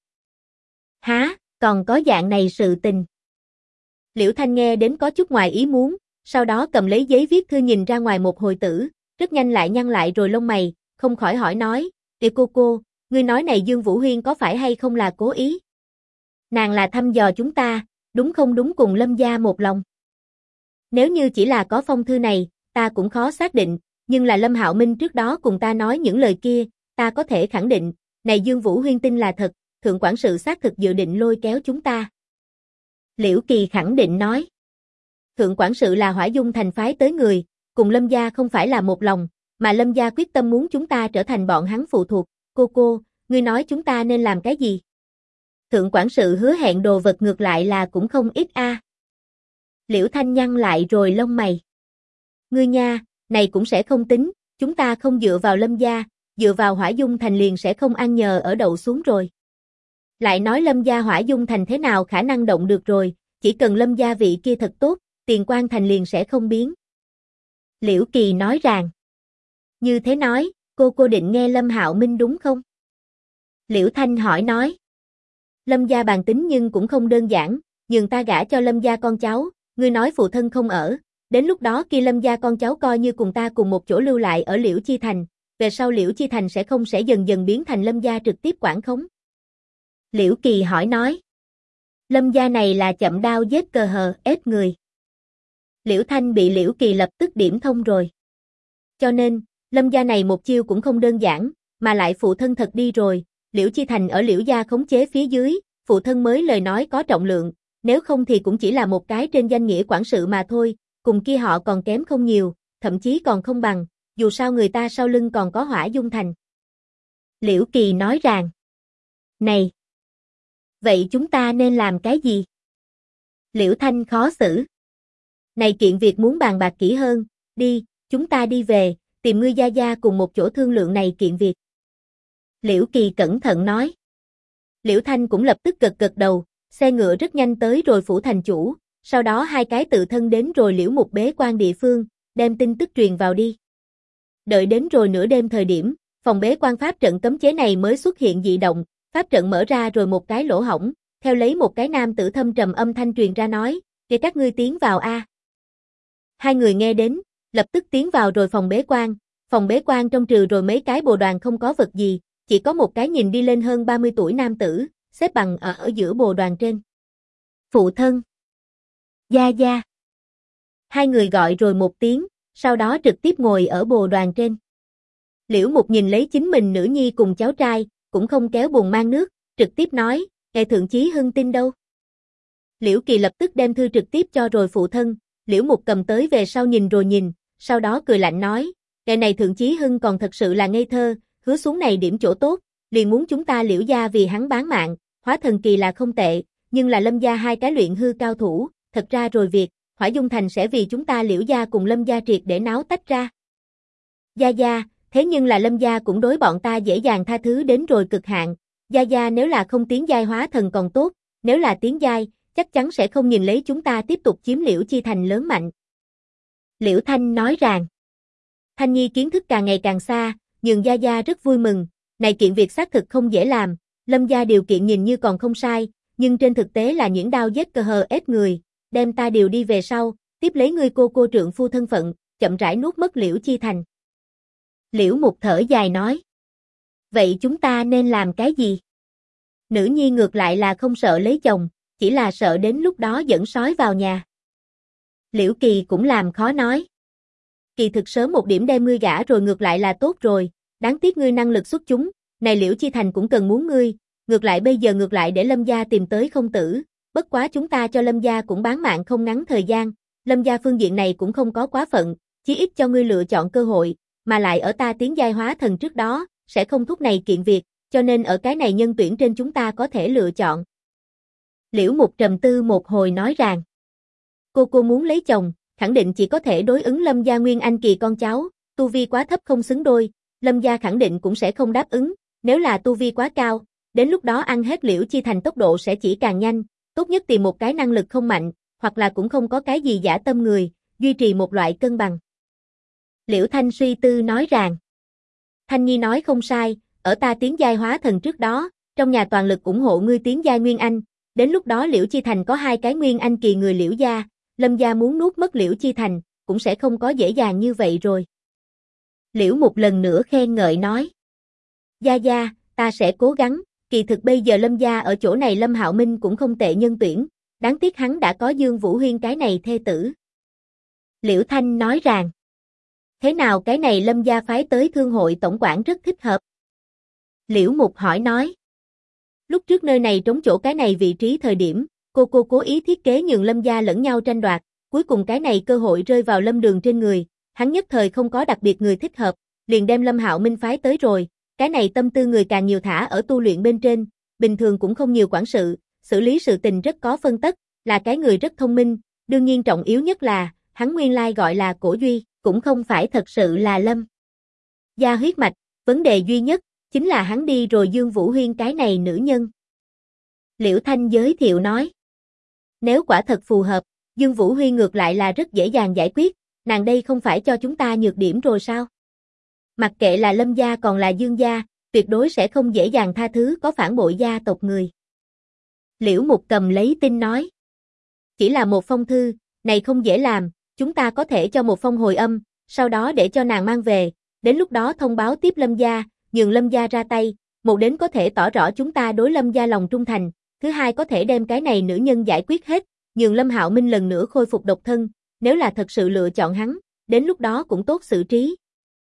"Hả, còn có dạng này sự tình?" Liễu Thanh nghe đến có chút ngoài ý muốn, sau đó cầm lấy giấy viết thư nhìn ra ngoài một hồi tử, rất nhanh lại nhăn lại rồi lông mày, không khỏi hỏi nói, "Ê cô, ngươi nói này Dương Vũ Huyên có phải hay không là cố ý? Nàng là thăm dò chúng ta, đúng không đúng cùng Lâm gia một lòng?" "Nếu như chỉ là có phong thư này, ta cũng khó xác định, nhưng là Lâm Hạo Minh trước đó cùng ta nói những lời kia, ta có thể khẳng định, này Dương Vũ Huyên tin là thật, thượng quản sự xác thực dự định lôi kéo chúng ta." Liễu Kỳ khẳng định nói. Thượng quản sự là Hỏa Dung thành phái tới người, cùng Lâm gia không phải là một lòng, mà Lâm gia quyết tâm muốn chúng ta trở thành bọn hắn phụ thuộc. Cô, ngươi nói chúng ta nên làm cái gì? Thượng quản sự hứa hẹn đồ vật ngược lại là cũng không ít a. Liễu Thanh nhăn lại rồi lông mày. Ngươi nha, này cũng sẽ không tính, chúng ta không dựa vào Lâm gia, dựa vào Hỏa Dung thành liền sẽ không ăn nhờ ở đậu xuống rồi. Lại nói Lâm gia Hỏa Dung thành thế nào khả năng động được rồi, chỉ cần Lâm gia vị kia thật tốt, Tiền Quan thành liền sẽ không biến. Liễu Kỳ nói rằng. Như thế nói, cô định nghe Lâm Hạo Minh đúng không? Liễu Thanh hỏi nói. Lâm gia bàn tính nhưng cũng không đơn giản, nhường ta gả cho Lâm gia con cháu, ngươi nói phụ thân không ở, đến lúc đó kia Lâm gia con cháu coi như cùng ta cùng một chỗ lưu lại ở Liễu Chi thành, về sau Liễu Chi thành sẽ không sẽ dần dần biến thành Lâm gia trực tiếp quản khống. Liễu Kỳ hỏi nói. Lâm gia này là chậm đao giết cờ hờ ép người. Liễu Thanh bị Liễu Kỳ lập tức điểm thông rồi. cho nên, Lâm gia này một chiêu cũng không đơn giản, mà lại phụ thân thật đi rồi, Liễu Chi Thành ở Liễu gia khống chế phía dưới, phụ thân mới lời nói có trọng lượng, nếu không thì cũng chỉ là một cái trên danh nghĩa quản sự mà thôi, cùng kia họ còn kém không nhiều, thậm chí còn không bằng, dù sao người ta sau lưng còn có Hỏa Dung Thành. Liễu Kỳ nói rằng, này, vậy chúng ta nên làm cái gì? Liễu Thanh khó xử. Này kiện việc muốn bàn bạc kỹ hơn, đi, chúng ta đi về, tìm ngươi gia gia cùng một chỗ thương lượng này kiện việc. Liễu Kỳ cẩn thận nói. Liễu Thanh cũng lập tức gật gật đầu, xe ngựa rất nhanh tới rồi phủ thành chủ, sau đó hai cái tự thân đến rồi Liễu Mục bế quan địa phương, đem tin tức truyền vào đi. Đợi đến rồi nửa đêm thời điểm, phòng bế quan pháp trận cấm chế này mới xuất hiện dị động, pháp trận mở ra rồi một cái lỗ hổng, theo lấy một cái nam tử thâm trầm âm thanh truyền ra nói, "Kìa các ngươi tiến vào a." Hai người nghe đến, lập tức tiến vào rồi phòng bế quan trong trừ rồi mấy cái bồ đoàn không có vật gì, chỉ có một cái nhìn đi lên hơn 30 tuổi nam tử, xếp bằng ở giữa bồ đoàn trên. Phụ thân. Gia gia. Hai người gọi rồi một tiếng, sau đó trực tiếp ngồi ở bồ đoàn trên. Liễu Mục nhìn lấy chính mình nữ nhi cùng cháu trai, cũng không kéo bùn mang nước, trực tiếp nói, "Ngài Thượng Chí Hưng tin đâu?" Liễu Kỳ lập tức đem thư trực tiếp cho rồi phụ thân, Liễu Mục cầm tới về sau nhìn rồi nhìn, sau đó cười lạnh nói, "Ngài này Thượng Chí Hưng còn thật sự là ngây thơ, hứa xuống này điểm chỗ tốt, liền muốn chúng ta Liễu gia vì hắn bán mạng, Hóa Thần Kỳ là không tệ, nhưng là Lâm gia hai cái luyện hư cao thủ, thật ra rồi việc, Hỏa Dung Thành sẽ vì chúng ta Liễu gia cùng Lâm gia triệt để náo tách ra." Gia gia, thế nhưng là Lâm gia cũng đối bọn ta dễ dàng tha thứ đến rồi cực hạn, gia gia nếu là không tiến giai hóa thần còn tốt, nếu là tiến giai, chắc chắn sẽ không nhìn lấy chúng ta tiếp tục chiếm Liễu Chi Thành lớn mạnh. Liễu Thanh nói rằng, Thanh Nhi kiến thức càng ngày càng xa, nhưng gia gia rất vui mừng, này kiện việc xác thực không dễ làm, Lâm gia điều kiện nhìn như còn không sai, nhưng trên thực tế là những đao giết cờ hờ ép người, đem ta điều đi về sau, tiếp lấy ngươi cô trượng phu thân phận, chậm rãi nuốt mất Liễu Chi Thành. Liễu Mục thở dài nói, vậy chúng ta nên làm cái gì? Nữ nhi ngược lại là không sợ lấy chồng, chỉ là sợ đến lúc đó dẫn sói vào nhà. Liễu Kỳ cũng làm khó nói. Kỳ thực sớm một điểm đem ngươi gả rồi ngược lại là tốt rồi, đáng tiếc ngươi năng lực xuất chúng, này Liễu Chi Thành cũng cần muốn ngươi, ngược lại bây giờ ngược lại để Lâm gia tìm tới không tử, bất quá chúng ta cho Lâm gia cũng bán mạng không ngắn thời gian, Lâm gia phương diện này cũng không có quá phận, chí ít cho ngươi lựa chọn cơ hội, mà lại ở ta tiến giai hóa thần trước đó, sẽ không thúc này kiện việc, cho nên ở cái này nhân tuyển trên chúng ta có thể lựa chọn. Liễu Mục trầm tư một hồi nói rằng, cô muốn lấy chồng, khẳng định chỉ có thể đối ứng Lâm gia Nguyên Anh kỳ con cháu, tu vi quá thấp không xứng đôi, Lâm gia khẳng định cũng sẽ không đáp ứng, nếu là tu vi quá cao, đến lúc đó ăn hết Liễu Chi Thành tốc độ sẽ chỉ càng nhanh, tốt nhất tìm một cái năng lực không mạnh, hoặc là cũng không có cái gì dã tâm người, duy trì một loại cân bằng. Liễu Thanh suy tư nói rằng, Thanh Nhi nói không sai, ở ta tiến giai hóa thần trước đó, trong nhà toàn lực ủng hộ ngươi tiến giai Nguyên Anh, đến lúc đó Liễu Chi Thành có hai cái Nguyên Anh kỳ người Liễu gia, Lâm gia muốn nuốt mất Liễu Chi Thành, cũng sẽ không có dễ dàng như vậy rồi. Liễu Mục lần nữa khen ngợi nói, gia gia, ta sẽ cố gắng, kỳ thực bây giờ Lâm gia ở chỗ này Lâm Hạo Minh cũng không tệ nhân tuyển, đáng tiếc hắn đã có Dương Vũ Huyên cái này thê tử. Liễu Thanh nói rằng, thế nào cái này Lâm gia phái tới thương hội tổng quản rất thích hợp? Liễu Mục hỏi nói, lúc trước nơi này trống chỗ cái này vị trí thời điểm, cô cố ý thiết kế nhường Lâm gia lẫn nhau tranh đoạt, cuối cùng cái này cơ hội rơi vào Lâm Đường trên người, hắn nhất thời không có đặc biệt người thích hợp, liền đem Lâm Hạo Minh phái tới rồi, cái này tâm tư người càng nhiều thả ở tu luyện bên trên, bình thường cũng không nhiều quản sự, xử lý sự tình rất có phân tất, là cái người rất thông minh, đương nhiên trọng yếu nhất là, hắn nguyên lai gọi là Cổ Duy, cũng không phải thật sự là Lâm gia huyết mạch, vấn đề duy nhất, chính là hắn đi rồi Dương Vũ Huyên cái này nữ nhân. Liễu Thanh giới thiệu nói, nếu quả thật phù hợp, Dương Vũ Huyên ngược lại là rất dễ dàng giải quyết, nàng đây không phải cho chúng ta nhược điểm rồi sao? Mặc kệ là Lâm gia còn là Dương gia, tuyệt đối sẽ không dễ dàng tha thứ có phản bội gia tộc người. Liễu Mục cầm lấy tin nói, chỉ là một phong thư, này không dễ làm, chúng ta có thể cho một phong hồi âm, sau đó để cho nàng mang về, đến lúc đó thông báo tiếp Lâm gia, nhường Lâm gia ra tay, một đến có thể tỏ rõ chúng ta đối Lâm gia lòng trung thành, thứ hai có thể đem cái này nữ nhân giải quyết hết, nhường Lâm Hạo Minh lần nữa khôi phục độc thân, nếu là thật sự lựa chọn hắn, đến lúc đó cũng tốt xử trí.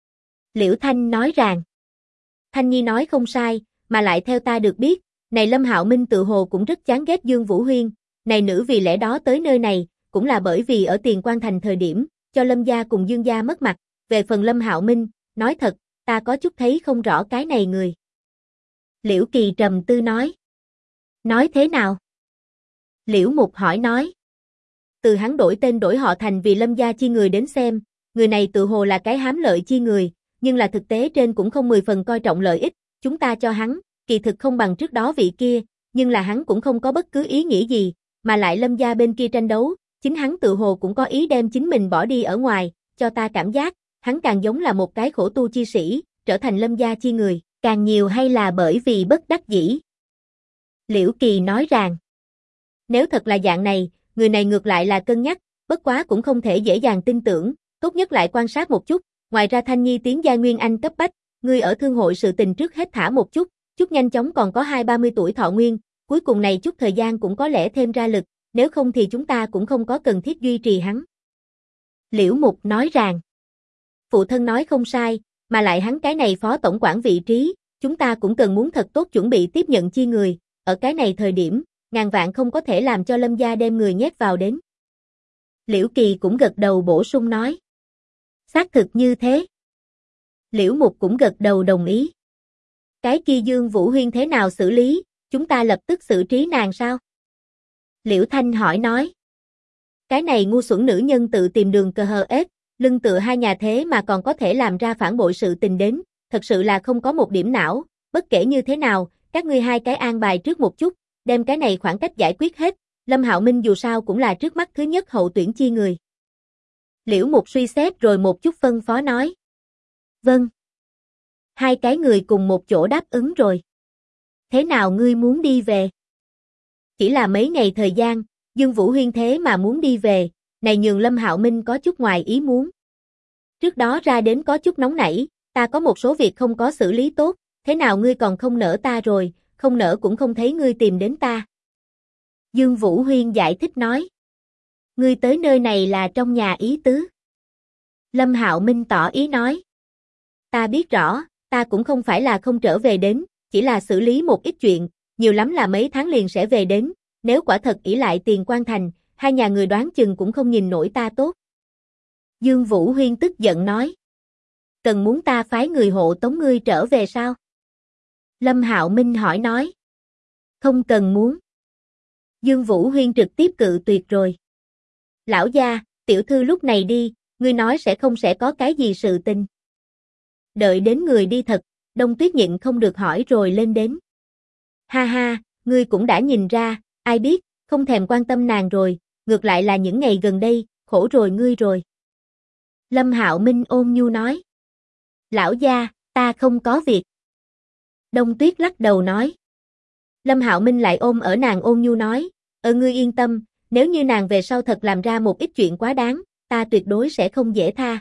Liễu Thanh nói rằng, Thanh Nhi nói không sai, mà lại theo ta được biết, này Lâm Hạo Minh tự hồ cũng rất chán ghét Dương Vũ Huyên, này nữ vì lẽ đó tới nơi này, cũng là bởi vì ở Tiền Quan Thành thời điểm, cho Lâm gia cùng Dương gia mất mặt, về phần Lâm Hạo Minh, nói thật, ta có chút thấy không rõ cái này người. Liễu Kỳ trầm tư nói. Nói thế nào? Liễu Mục hỏi nói. Từ hắn đổi tên đổi họ thành vì Lâm gia chi người đến xem, người này tự hồ là cái hám lợi chi người, nhưng là thực tế trên cũng không 10 phần coi trọng lợi ích, chúng ta cho hắn, kỳ thực không bằng trước đó vị kia, nhưng là hắn cũng không có bất cứ ý nghĩ gì, mà lại Lâm gia bên kia tranh đấu, chính hắn tự hồ cũng có ý đem chính mình bỏ đi ở ngoài, cho ta cảm giác, hắn càng giống là một cái khổ tu chi sĩ, trở thành Lâm gia chi người, càng nhiều hay là bởi vì bất đắc dĩ. Liễu Kỳ nói rằng, nếu thật là dạng này, người này ngược lại là cân nhắc, bất quá cũng không thể dễ dàng tin tưởng, tốt nhất lại quan sát một chút, ngoài ra Thanh Nhi tiến giai Nguyên Anh cấp bách, ngươi ở thương hội sự tình trước hết thả một chút nhanh chóng còn có 20-30 tuổi thọ nguyên, cuối cùng này chút thời gian cũng có lẽ thêm ra lực, nếu không thì chúng ta cũng không có cần thiết duy trì hắn. Liễu Mục nói rằng, phụ thân nói không sai, mà lại hắn cái này phó tổng quản vị trí, chúng ta cũng cần muốn thật tốt chuẩn bị tiếp nhận chi người, ở cái này thời điểm, ngàn vạn không có thể làm cho Lâm gia đem người nhét vào đến. Liễu Kỳ cũng gật đầu bổ sung nói. Xác thực như thế. Liễu Mục cũng gật đầu đồng ý. Cái kia Dương Vũ Huyên thế nào xử lý, chúng ta lập tức xử trí nàng sao? Liễu Thanh hỏi nói. Cái này ngu xuẩn nữ nhân tự tìm đường cờ hờ ếch, lưng tựa hai nhà thế mà còn có thể làm ra phản bội sự tình đến, thật sự là không có một điểm não, bất kể như thế nào, các ngươi hai cái an bài trước một chút, đem cái này khoảng cách giải quyết hết, Lâm Hạo Minh dù sao cũng là trước mắt thứ nhất hậu tuyển chi người. Liễu Mục suy xét rồi một chút phân phó nói. Vâng. Hai cái người cùng một chỗ đáp ứng rồi. Thế nào ngươi muốn đi về? Chỉ là mấy ngày thời gian, Dương Vũ Huyên thế mà muốn đi về, này nhường Lâm Hạo Minh có chút ngoài ý muốn. Trước đó ra đến có chút nóng nảy, ta có một số việc không có xử lý tốt, thế nào ngươi còn không nỡ ta rồi, không nỡ cũng không thấy ngươi tìm đến ta. Dương Vũ Huyên giải thích nói. Ngươi tới nơi này là trong nhà ý tứ. Lâm Hạo Minh tỏ ý nói. Ta biết rõ, ta cũng không phải là không trở về đến, chỉ là xử lý một ít chuyện, nhiều lắm là mấy tháng liền sẽ về đến, nếu quả thật ỷ lại Tiền Quan Thành, hai nhà người đoán chừng cũng không nhìn nổi ta tốt. Dương Vũ Huyên tức giận nói. Cần muốn ta phái người hộ tống ngươi trở về sao? Lâm Hạo Minh hỏi nói. Không cần muốn. Dương Vũ Huyên trực tiếp cự tuyệt rồi. Lão gia, tiểu thư lúc này đi, ngươi nói sẽ có cái gì sự tình. Đợi đến người đi thật, Đông Tuyết nhịn không được hỏi rồi lên đến. Ha ha, ngươi cũng đã nhìn ra, ai biết, không thèm quan tâm nàng rồi, ngược lại là những ngày gần đây, khổ rồi ngươi rồi. Lâm Hạo Minh ôn nhu nói. Lão gia, ta không có việc. Đông Tuyết lắc đầu nói. Lâm Hạo Minh lại ôm ở nàng ôn nhu nói, ngươi yên tâm, nếu như nàng về sau thật làm ra một ít chuyện quá đáng, ta tuyệt đối sẽ không dễ tha.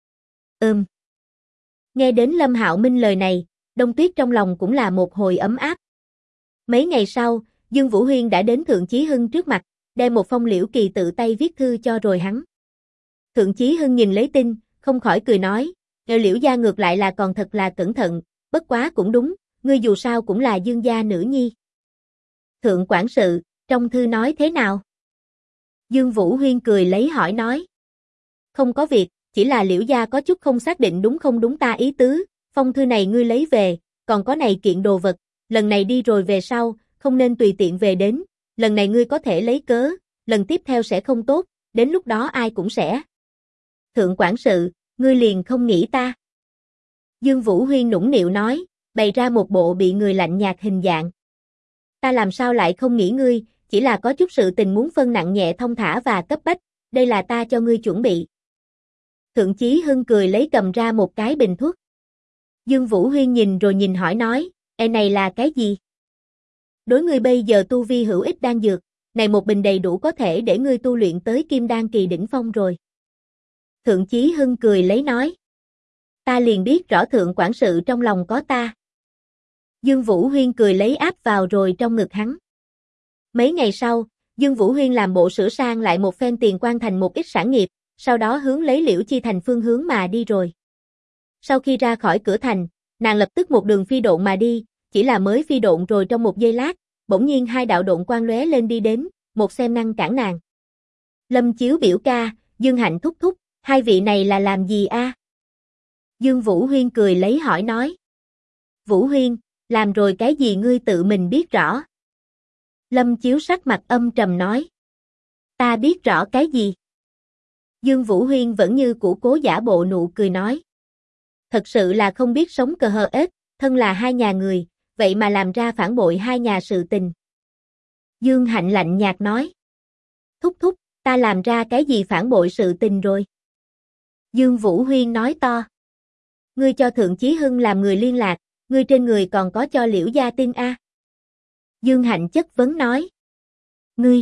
Nghe đến Lâm Hạo Minh lời này, Đông Tuyết trong lòng cũng là một hồi ấm áp. Mấy ngày sau, Dương Vũ Huyên đã đến Thượng Chí Hưng trước mặt, đem một phong Liễu Kỳ tự tay viết thư cho rồi hắn. Thượng Chí Hưng nhìn lấy tin, không khỏi cười nói, Liễu gia ngược lại là còn thật là cẩn thận, bất quá cũng đúng, ngươi dù sao cũng là Dương gia nữ nhi. Thượng quản sự, trong thư nói thế nào? Dương Vũ Huyên cười lấy hỏi nói. Không có việc, chỉ là Liễu gia có chút không xác định đúng không đúng ta ý tứ, phong thư này ngươi lấy về, còn có này kiện đồ vật, lần này đi rồi về sau, không nên tùy tiện về đến, lần này ngươi có thể lấy cớ, lần tiếp theo sẽ không tốt, đến lúc đó ai cũng sẽ. Thượng quản sự, ngươi liền không nghĩ ta. Dương Vũ Huyên nũng nịu nói, bày ra một bộ bị người lạnh nhạt hình dạng. Ta làm sao lại không nghĩ ngươi, chỉ là có chút sự tình muốn phân nặng nhẹ thong thả và cấp bách, đây là ta cho ngươi chuẩn bị. Thượng Chí Hưng cười lấy cầm ra một cái bình thuốc. Dương Vũ Huyên nhìn rồi nhìn hỏi nói, này là cái gì? Đối ngươi bây giờ tu vi hữu ích đan dược, này một bình đầy đủ có thể để ngươi tu luyện tới kim đan kỳ đỉnh phong rồi. Thượng Chí Hưng cười lấy nói. Ta liền biết rõ thượng quản sự trong lòng có ta. Dương Vũ Huyên cười lấy áp vào rồi trong ngực hắn. Mấy ngày sau, Dương Vũ Huyên làm bộ sửa sang lại một phen Tiền Quan Thành một ít sản nghiệp, sau đó hướng lấy Liễu Chi Thành phương hướng mà đi rồi. Sau khi ra khỏi cửa thành, nàng lập tức một đường phi độn mà đi, chỉ là mới phi độn rồi trong một giây lát, bỗng nhiên hai đạo độn quang lóe lên đi đến, một xem ngăn cản nàng. Lâm Chiếu biểu ca, Dương Hạnh thúc thúc, hai vị này là làm gì a? Dương Vũ Huyên cười lấy hỏi nói. Vũ Huyên, làm rồi cái gì ngươi tự mình biết rõ. Lâm Chiếu sắc mặt âm trầm nói. Ta biết rõ cái gì? Dương Vũ Huyên vẫn như cũ cố giả bộ nụ cười nói. Thật sự là không biết sống cờ hờ ết, thân là hai nhà người, vậy mà làm ra phản bội hai nhà sự tình. Dương Hạnh lạnh nhạt nói. Thúc thúc, ta làm ra cái gì phản bội sự tình rồi? Dương Vũ Huyên nói to. Ngươi cho Thượng Chí Hưng làm người liên lạc, ngươi trên người còn có cho Liễu gia tin a? Dương Hạnh chất vấn nói. Ngươi!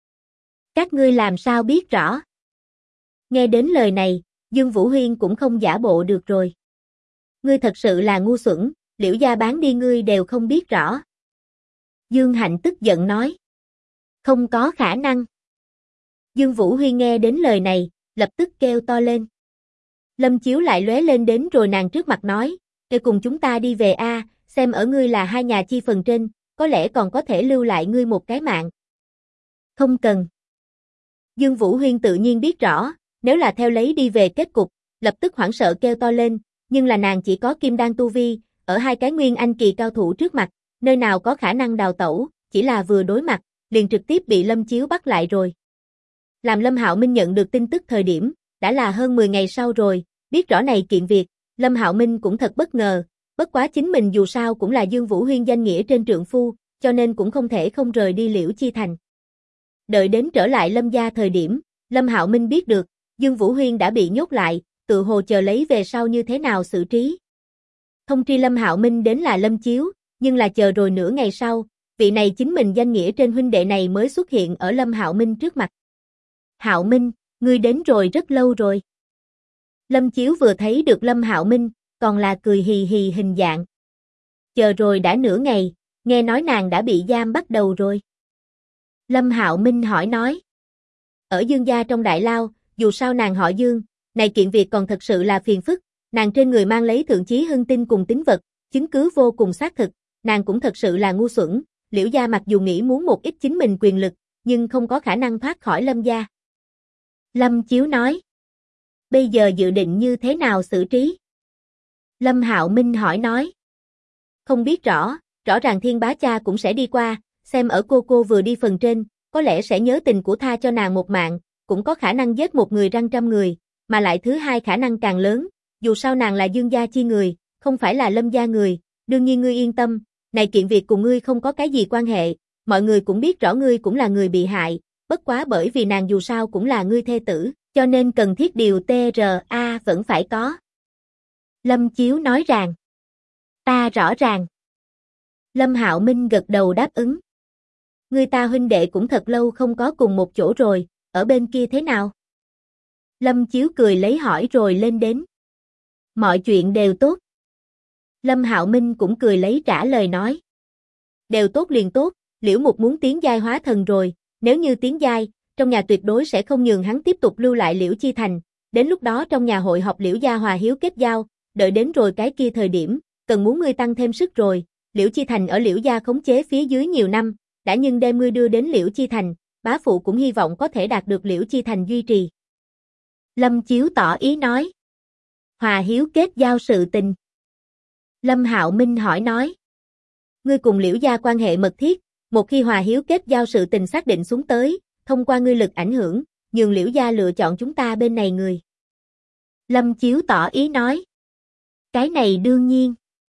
Các ngươi làm sao biết rõ? Nghe đến lời này, Dương Vũ Huyên cũng không giả bộ được rồi. Ngươi thật sự là ngu xuẩn, Liễu gia bán đi ngươi đều không biết rõ. Dương Hạnh tức giận nói. Không có khả năng. Dương Vũ Huyên nghe đến lời này, lập tức kêu to lên. Lâm Chiếu lại lóe lên đến rồi nàng trước mặt nói, để cùng chúng ta đi về a, xem ở ngươi là hai nhà chi phần trên, có lẽ còn có thể lưu lại ngươi một cái mạng. Không cần. Dương Vũ Huyên tự nhiên biết rõ, nếu là theo lấy đi về kết cục, lập tức hoảng sợ kêu to lên, nhưng là nàng chỉ có kim đan tu vi, ở hai cái nguyên anh kỳ cao thủ trước mặt, nơi nào có khả năng đào tẩu, chỉ là vừa đối mặt, liền trực tiếp bị Lâm Chiếu bắt lại rồi. Làm Lâm Hạo Minh nhận được tin tức thời điểm, đã là hơn 10 ngày sau rồi, biết rõ này kiện việc, Lâm Hạo Minh cũng thật bất ngờ, bất quá chính mình dù sao cũng là Dương Vũ Huyên danh nghĩa trên trượng phu, cho nên cũng không thể không rời đi Liễu Chi Thành. Đợi đến trở lại Lâm gia thời điểm, Lâm Hạo Minh biết được, Dương Vũ Huyên đã bị nhốt lại, tự hồ chờ lấy về sau như thế nào xử trí. Thông tri Lâm Hạo Minh đến là Lâm Chiếu, nhưng là chờ rồi nửa ngày sau, vị này chính mình danh nghĩa trên huynh đệ này mới xuất hiện ở Lâm Hạo Minh trước mặt. Hạo Minh, ngươi đến rồi rất lâu rồi. Lâm Chiếu vừa thấy được Lâm Hạo Minh, còn là cười hì hì hình dạng. Chờ rồi đã nửa ngày, nghe nói nàng đã bị giam bắt đầu rồi. Lâm Hạo Minh hỏi nói. Ở Dương gia trong đại lao, dù sao nàng họ Dương, này kiện việc còn thật sự là phiền phức, nàng trên người mang lấy Thượng Chí Hưng tin cùng tín vật, chứng cứ vô cùng xác thực, nàng cũng thật sự là ngu xuẩn, Liễu gia mặc dù nghĩ muốn một ít chính mình quyền lực, nhưng không có khả năng thoát khỏi Lâm gia. Lâm Chiếu nói. Bây giờ dự định như thế nào xử trí? Lâm Hạo Minh hỏi nói. Không biết rõ, rõ ràng Thiên Bá cha cũng sẽ đi qua, xem ở cô vừa đi phần trên, có lẽ sẽ nhớ tình của tha cho nàng một mạng, cũng có khả năng giết một người răng trăm người, mà lại thứ hai khả năng càng lớn, dù sao nàng là Dương gia chi người, không phải là Lâm gia người, đương nhiên ngươi yên tâm, này kiện việc cùng ngươi không có cái gì quan hệ, mọi người cũng biết rõ ngươi cũng là người bị hại, bất quá bởi vì nàng dù sao cũng là ngươi thê tử, cho nên cần thiết điều TRA vẫn phải có. Lâm Chiếu nói rằng. Ta rõ ràng. Lâm Hạo Minh gật đầu đáp ứng. Người ta huynh đệ cũng thật lâu không có cùng một chỗ rồi, ở bên kia thế nào? Lâm Chiếu cười lấy hỏi rồi lên đến. Mọi chuyện đều tốt. Lâm Hạo Minh cũng cười lấy trả lời nói. Đều tốt liền tốt, Liễu Mục muốn tiến giai hóa thần rồi, nếu như tiến giai, trong nhà tuyệt đối sẽ không nhường hắn tiếp tục lưu lại Liễu Chi Thành, đến lúc đó trong nhà hội họp Liễu gia hòa hiếu kết giao, đợi đến rồi cái kia thời điểm, cần muốn ngươi tăng thêm sức rồi, Liễu Chi Thành ở Liễu gia khống chế phía dưới nhiều năm, đã nhưng đem ngươi đưa đến Liễu Chi Thành, bá phụ cũng hy vọng có thể đạt được Liễu Chi Thành duy trì. Lâm Chiếu tỏ ý nói. Hòa hiếu kết giao sự tình. Lâm Hạo Minh hỏi nói. Ngươi cùng Liễu gia quan hệ mật thiết, một khi hòa hiếu kết giao sự tình xác định xuống tới, thông qua ngươi lực ảnh hưởng, nhường Liễu gia lựa chọn chúng ta bên này người. Lâm Chiếu tỏ ý nói. Cái này đương nhiên.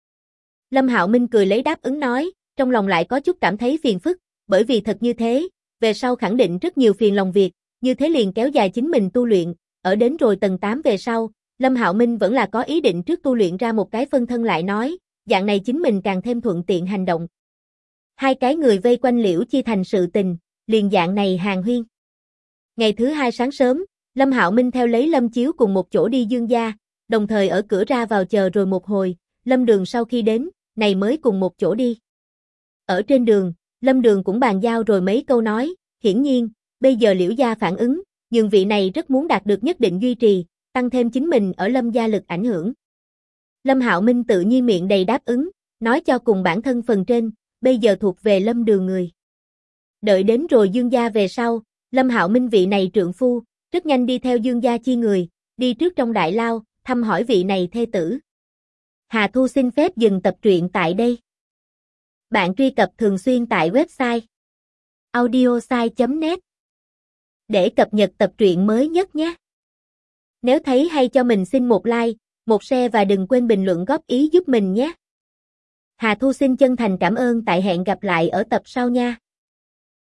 Lâm Hạo Minh cười lấy đáp ứng nói, trong lòng lại có chút cảm thấy phiền phức, bởi vì thật như thế, về sau khẳng định rất nhiều phiền lòng việc, như thế liền kéo dài chính mình tu luyện, ở đến rồi tầng 8 về sau, Lâm Hạo Minh vẫn là có ý định trước tu luyện ra một cái phân thân lại nói, dạng này chính mình càng thêm thuận tiện hành động. Hai cái người vây quanh Liễu Chi Thành sự tình, liền dạng này hàng huyên. Ngày thứ hai sáng sớm, Lâm Hạo Minh theo lấy Lâm Chiếu cùng một chỗ đi Dương gia, đồng thời ở cửa ra vào chờ rồi một hồi, Lâm Đường sau khi đến, này mới cùng một chỗ đi. Ở trên đường, Lâm Đường cũng bàn giao rồi mấy câu nói, hiển nhiên, bây giờ Liễu gia phản ứng, nhưng vị này rất muốn đạt được nhất định duy trì, tăng thêm chính mình ở Lâm gia lực ảnh hưởng. Lâm Hạo Minh tự nhiên miệng đầy đáp ứng, nói cho cùng bản thân phần trên, bây giờ thuộc về Lâm Đường người. Đợi đến rồi Dương gia về sau, Lâm Hạo Minh vị này trượng phu, rất nhanh đi theo Dương gia chi người, đi trước trong đại lao, thăm hỏi vị này thê tử. Hà Thu xin phép dừng tập truyện tại đây. Bạn truy cập thường xuyên tại website audiosai.net để cập nhật tập truyện mới nhất nhé. Nếu thấy hay cho mình xin một like, một share và đừng quên bình luận góp ý giúp mình nhé. Hà Thu xin chân thành cảm ơn, tại hẹn gặp lại ở tập sau nha.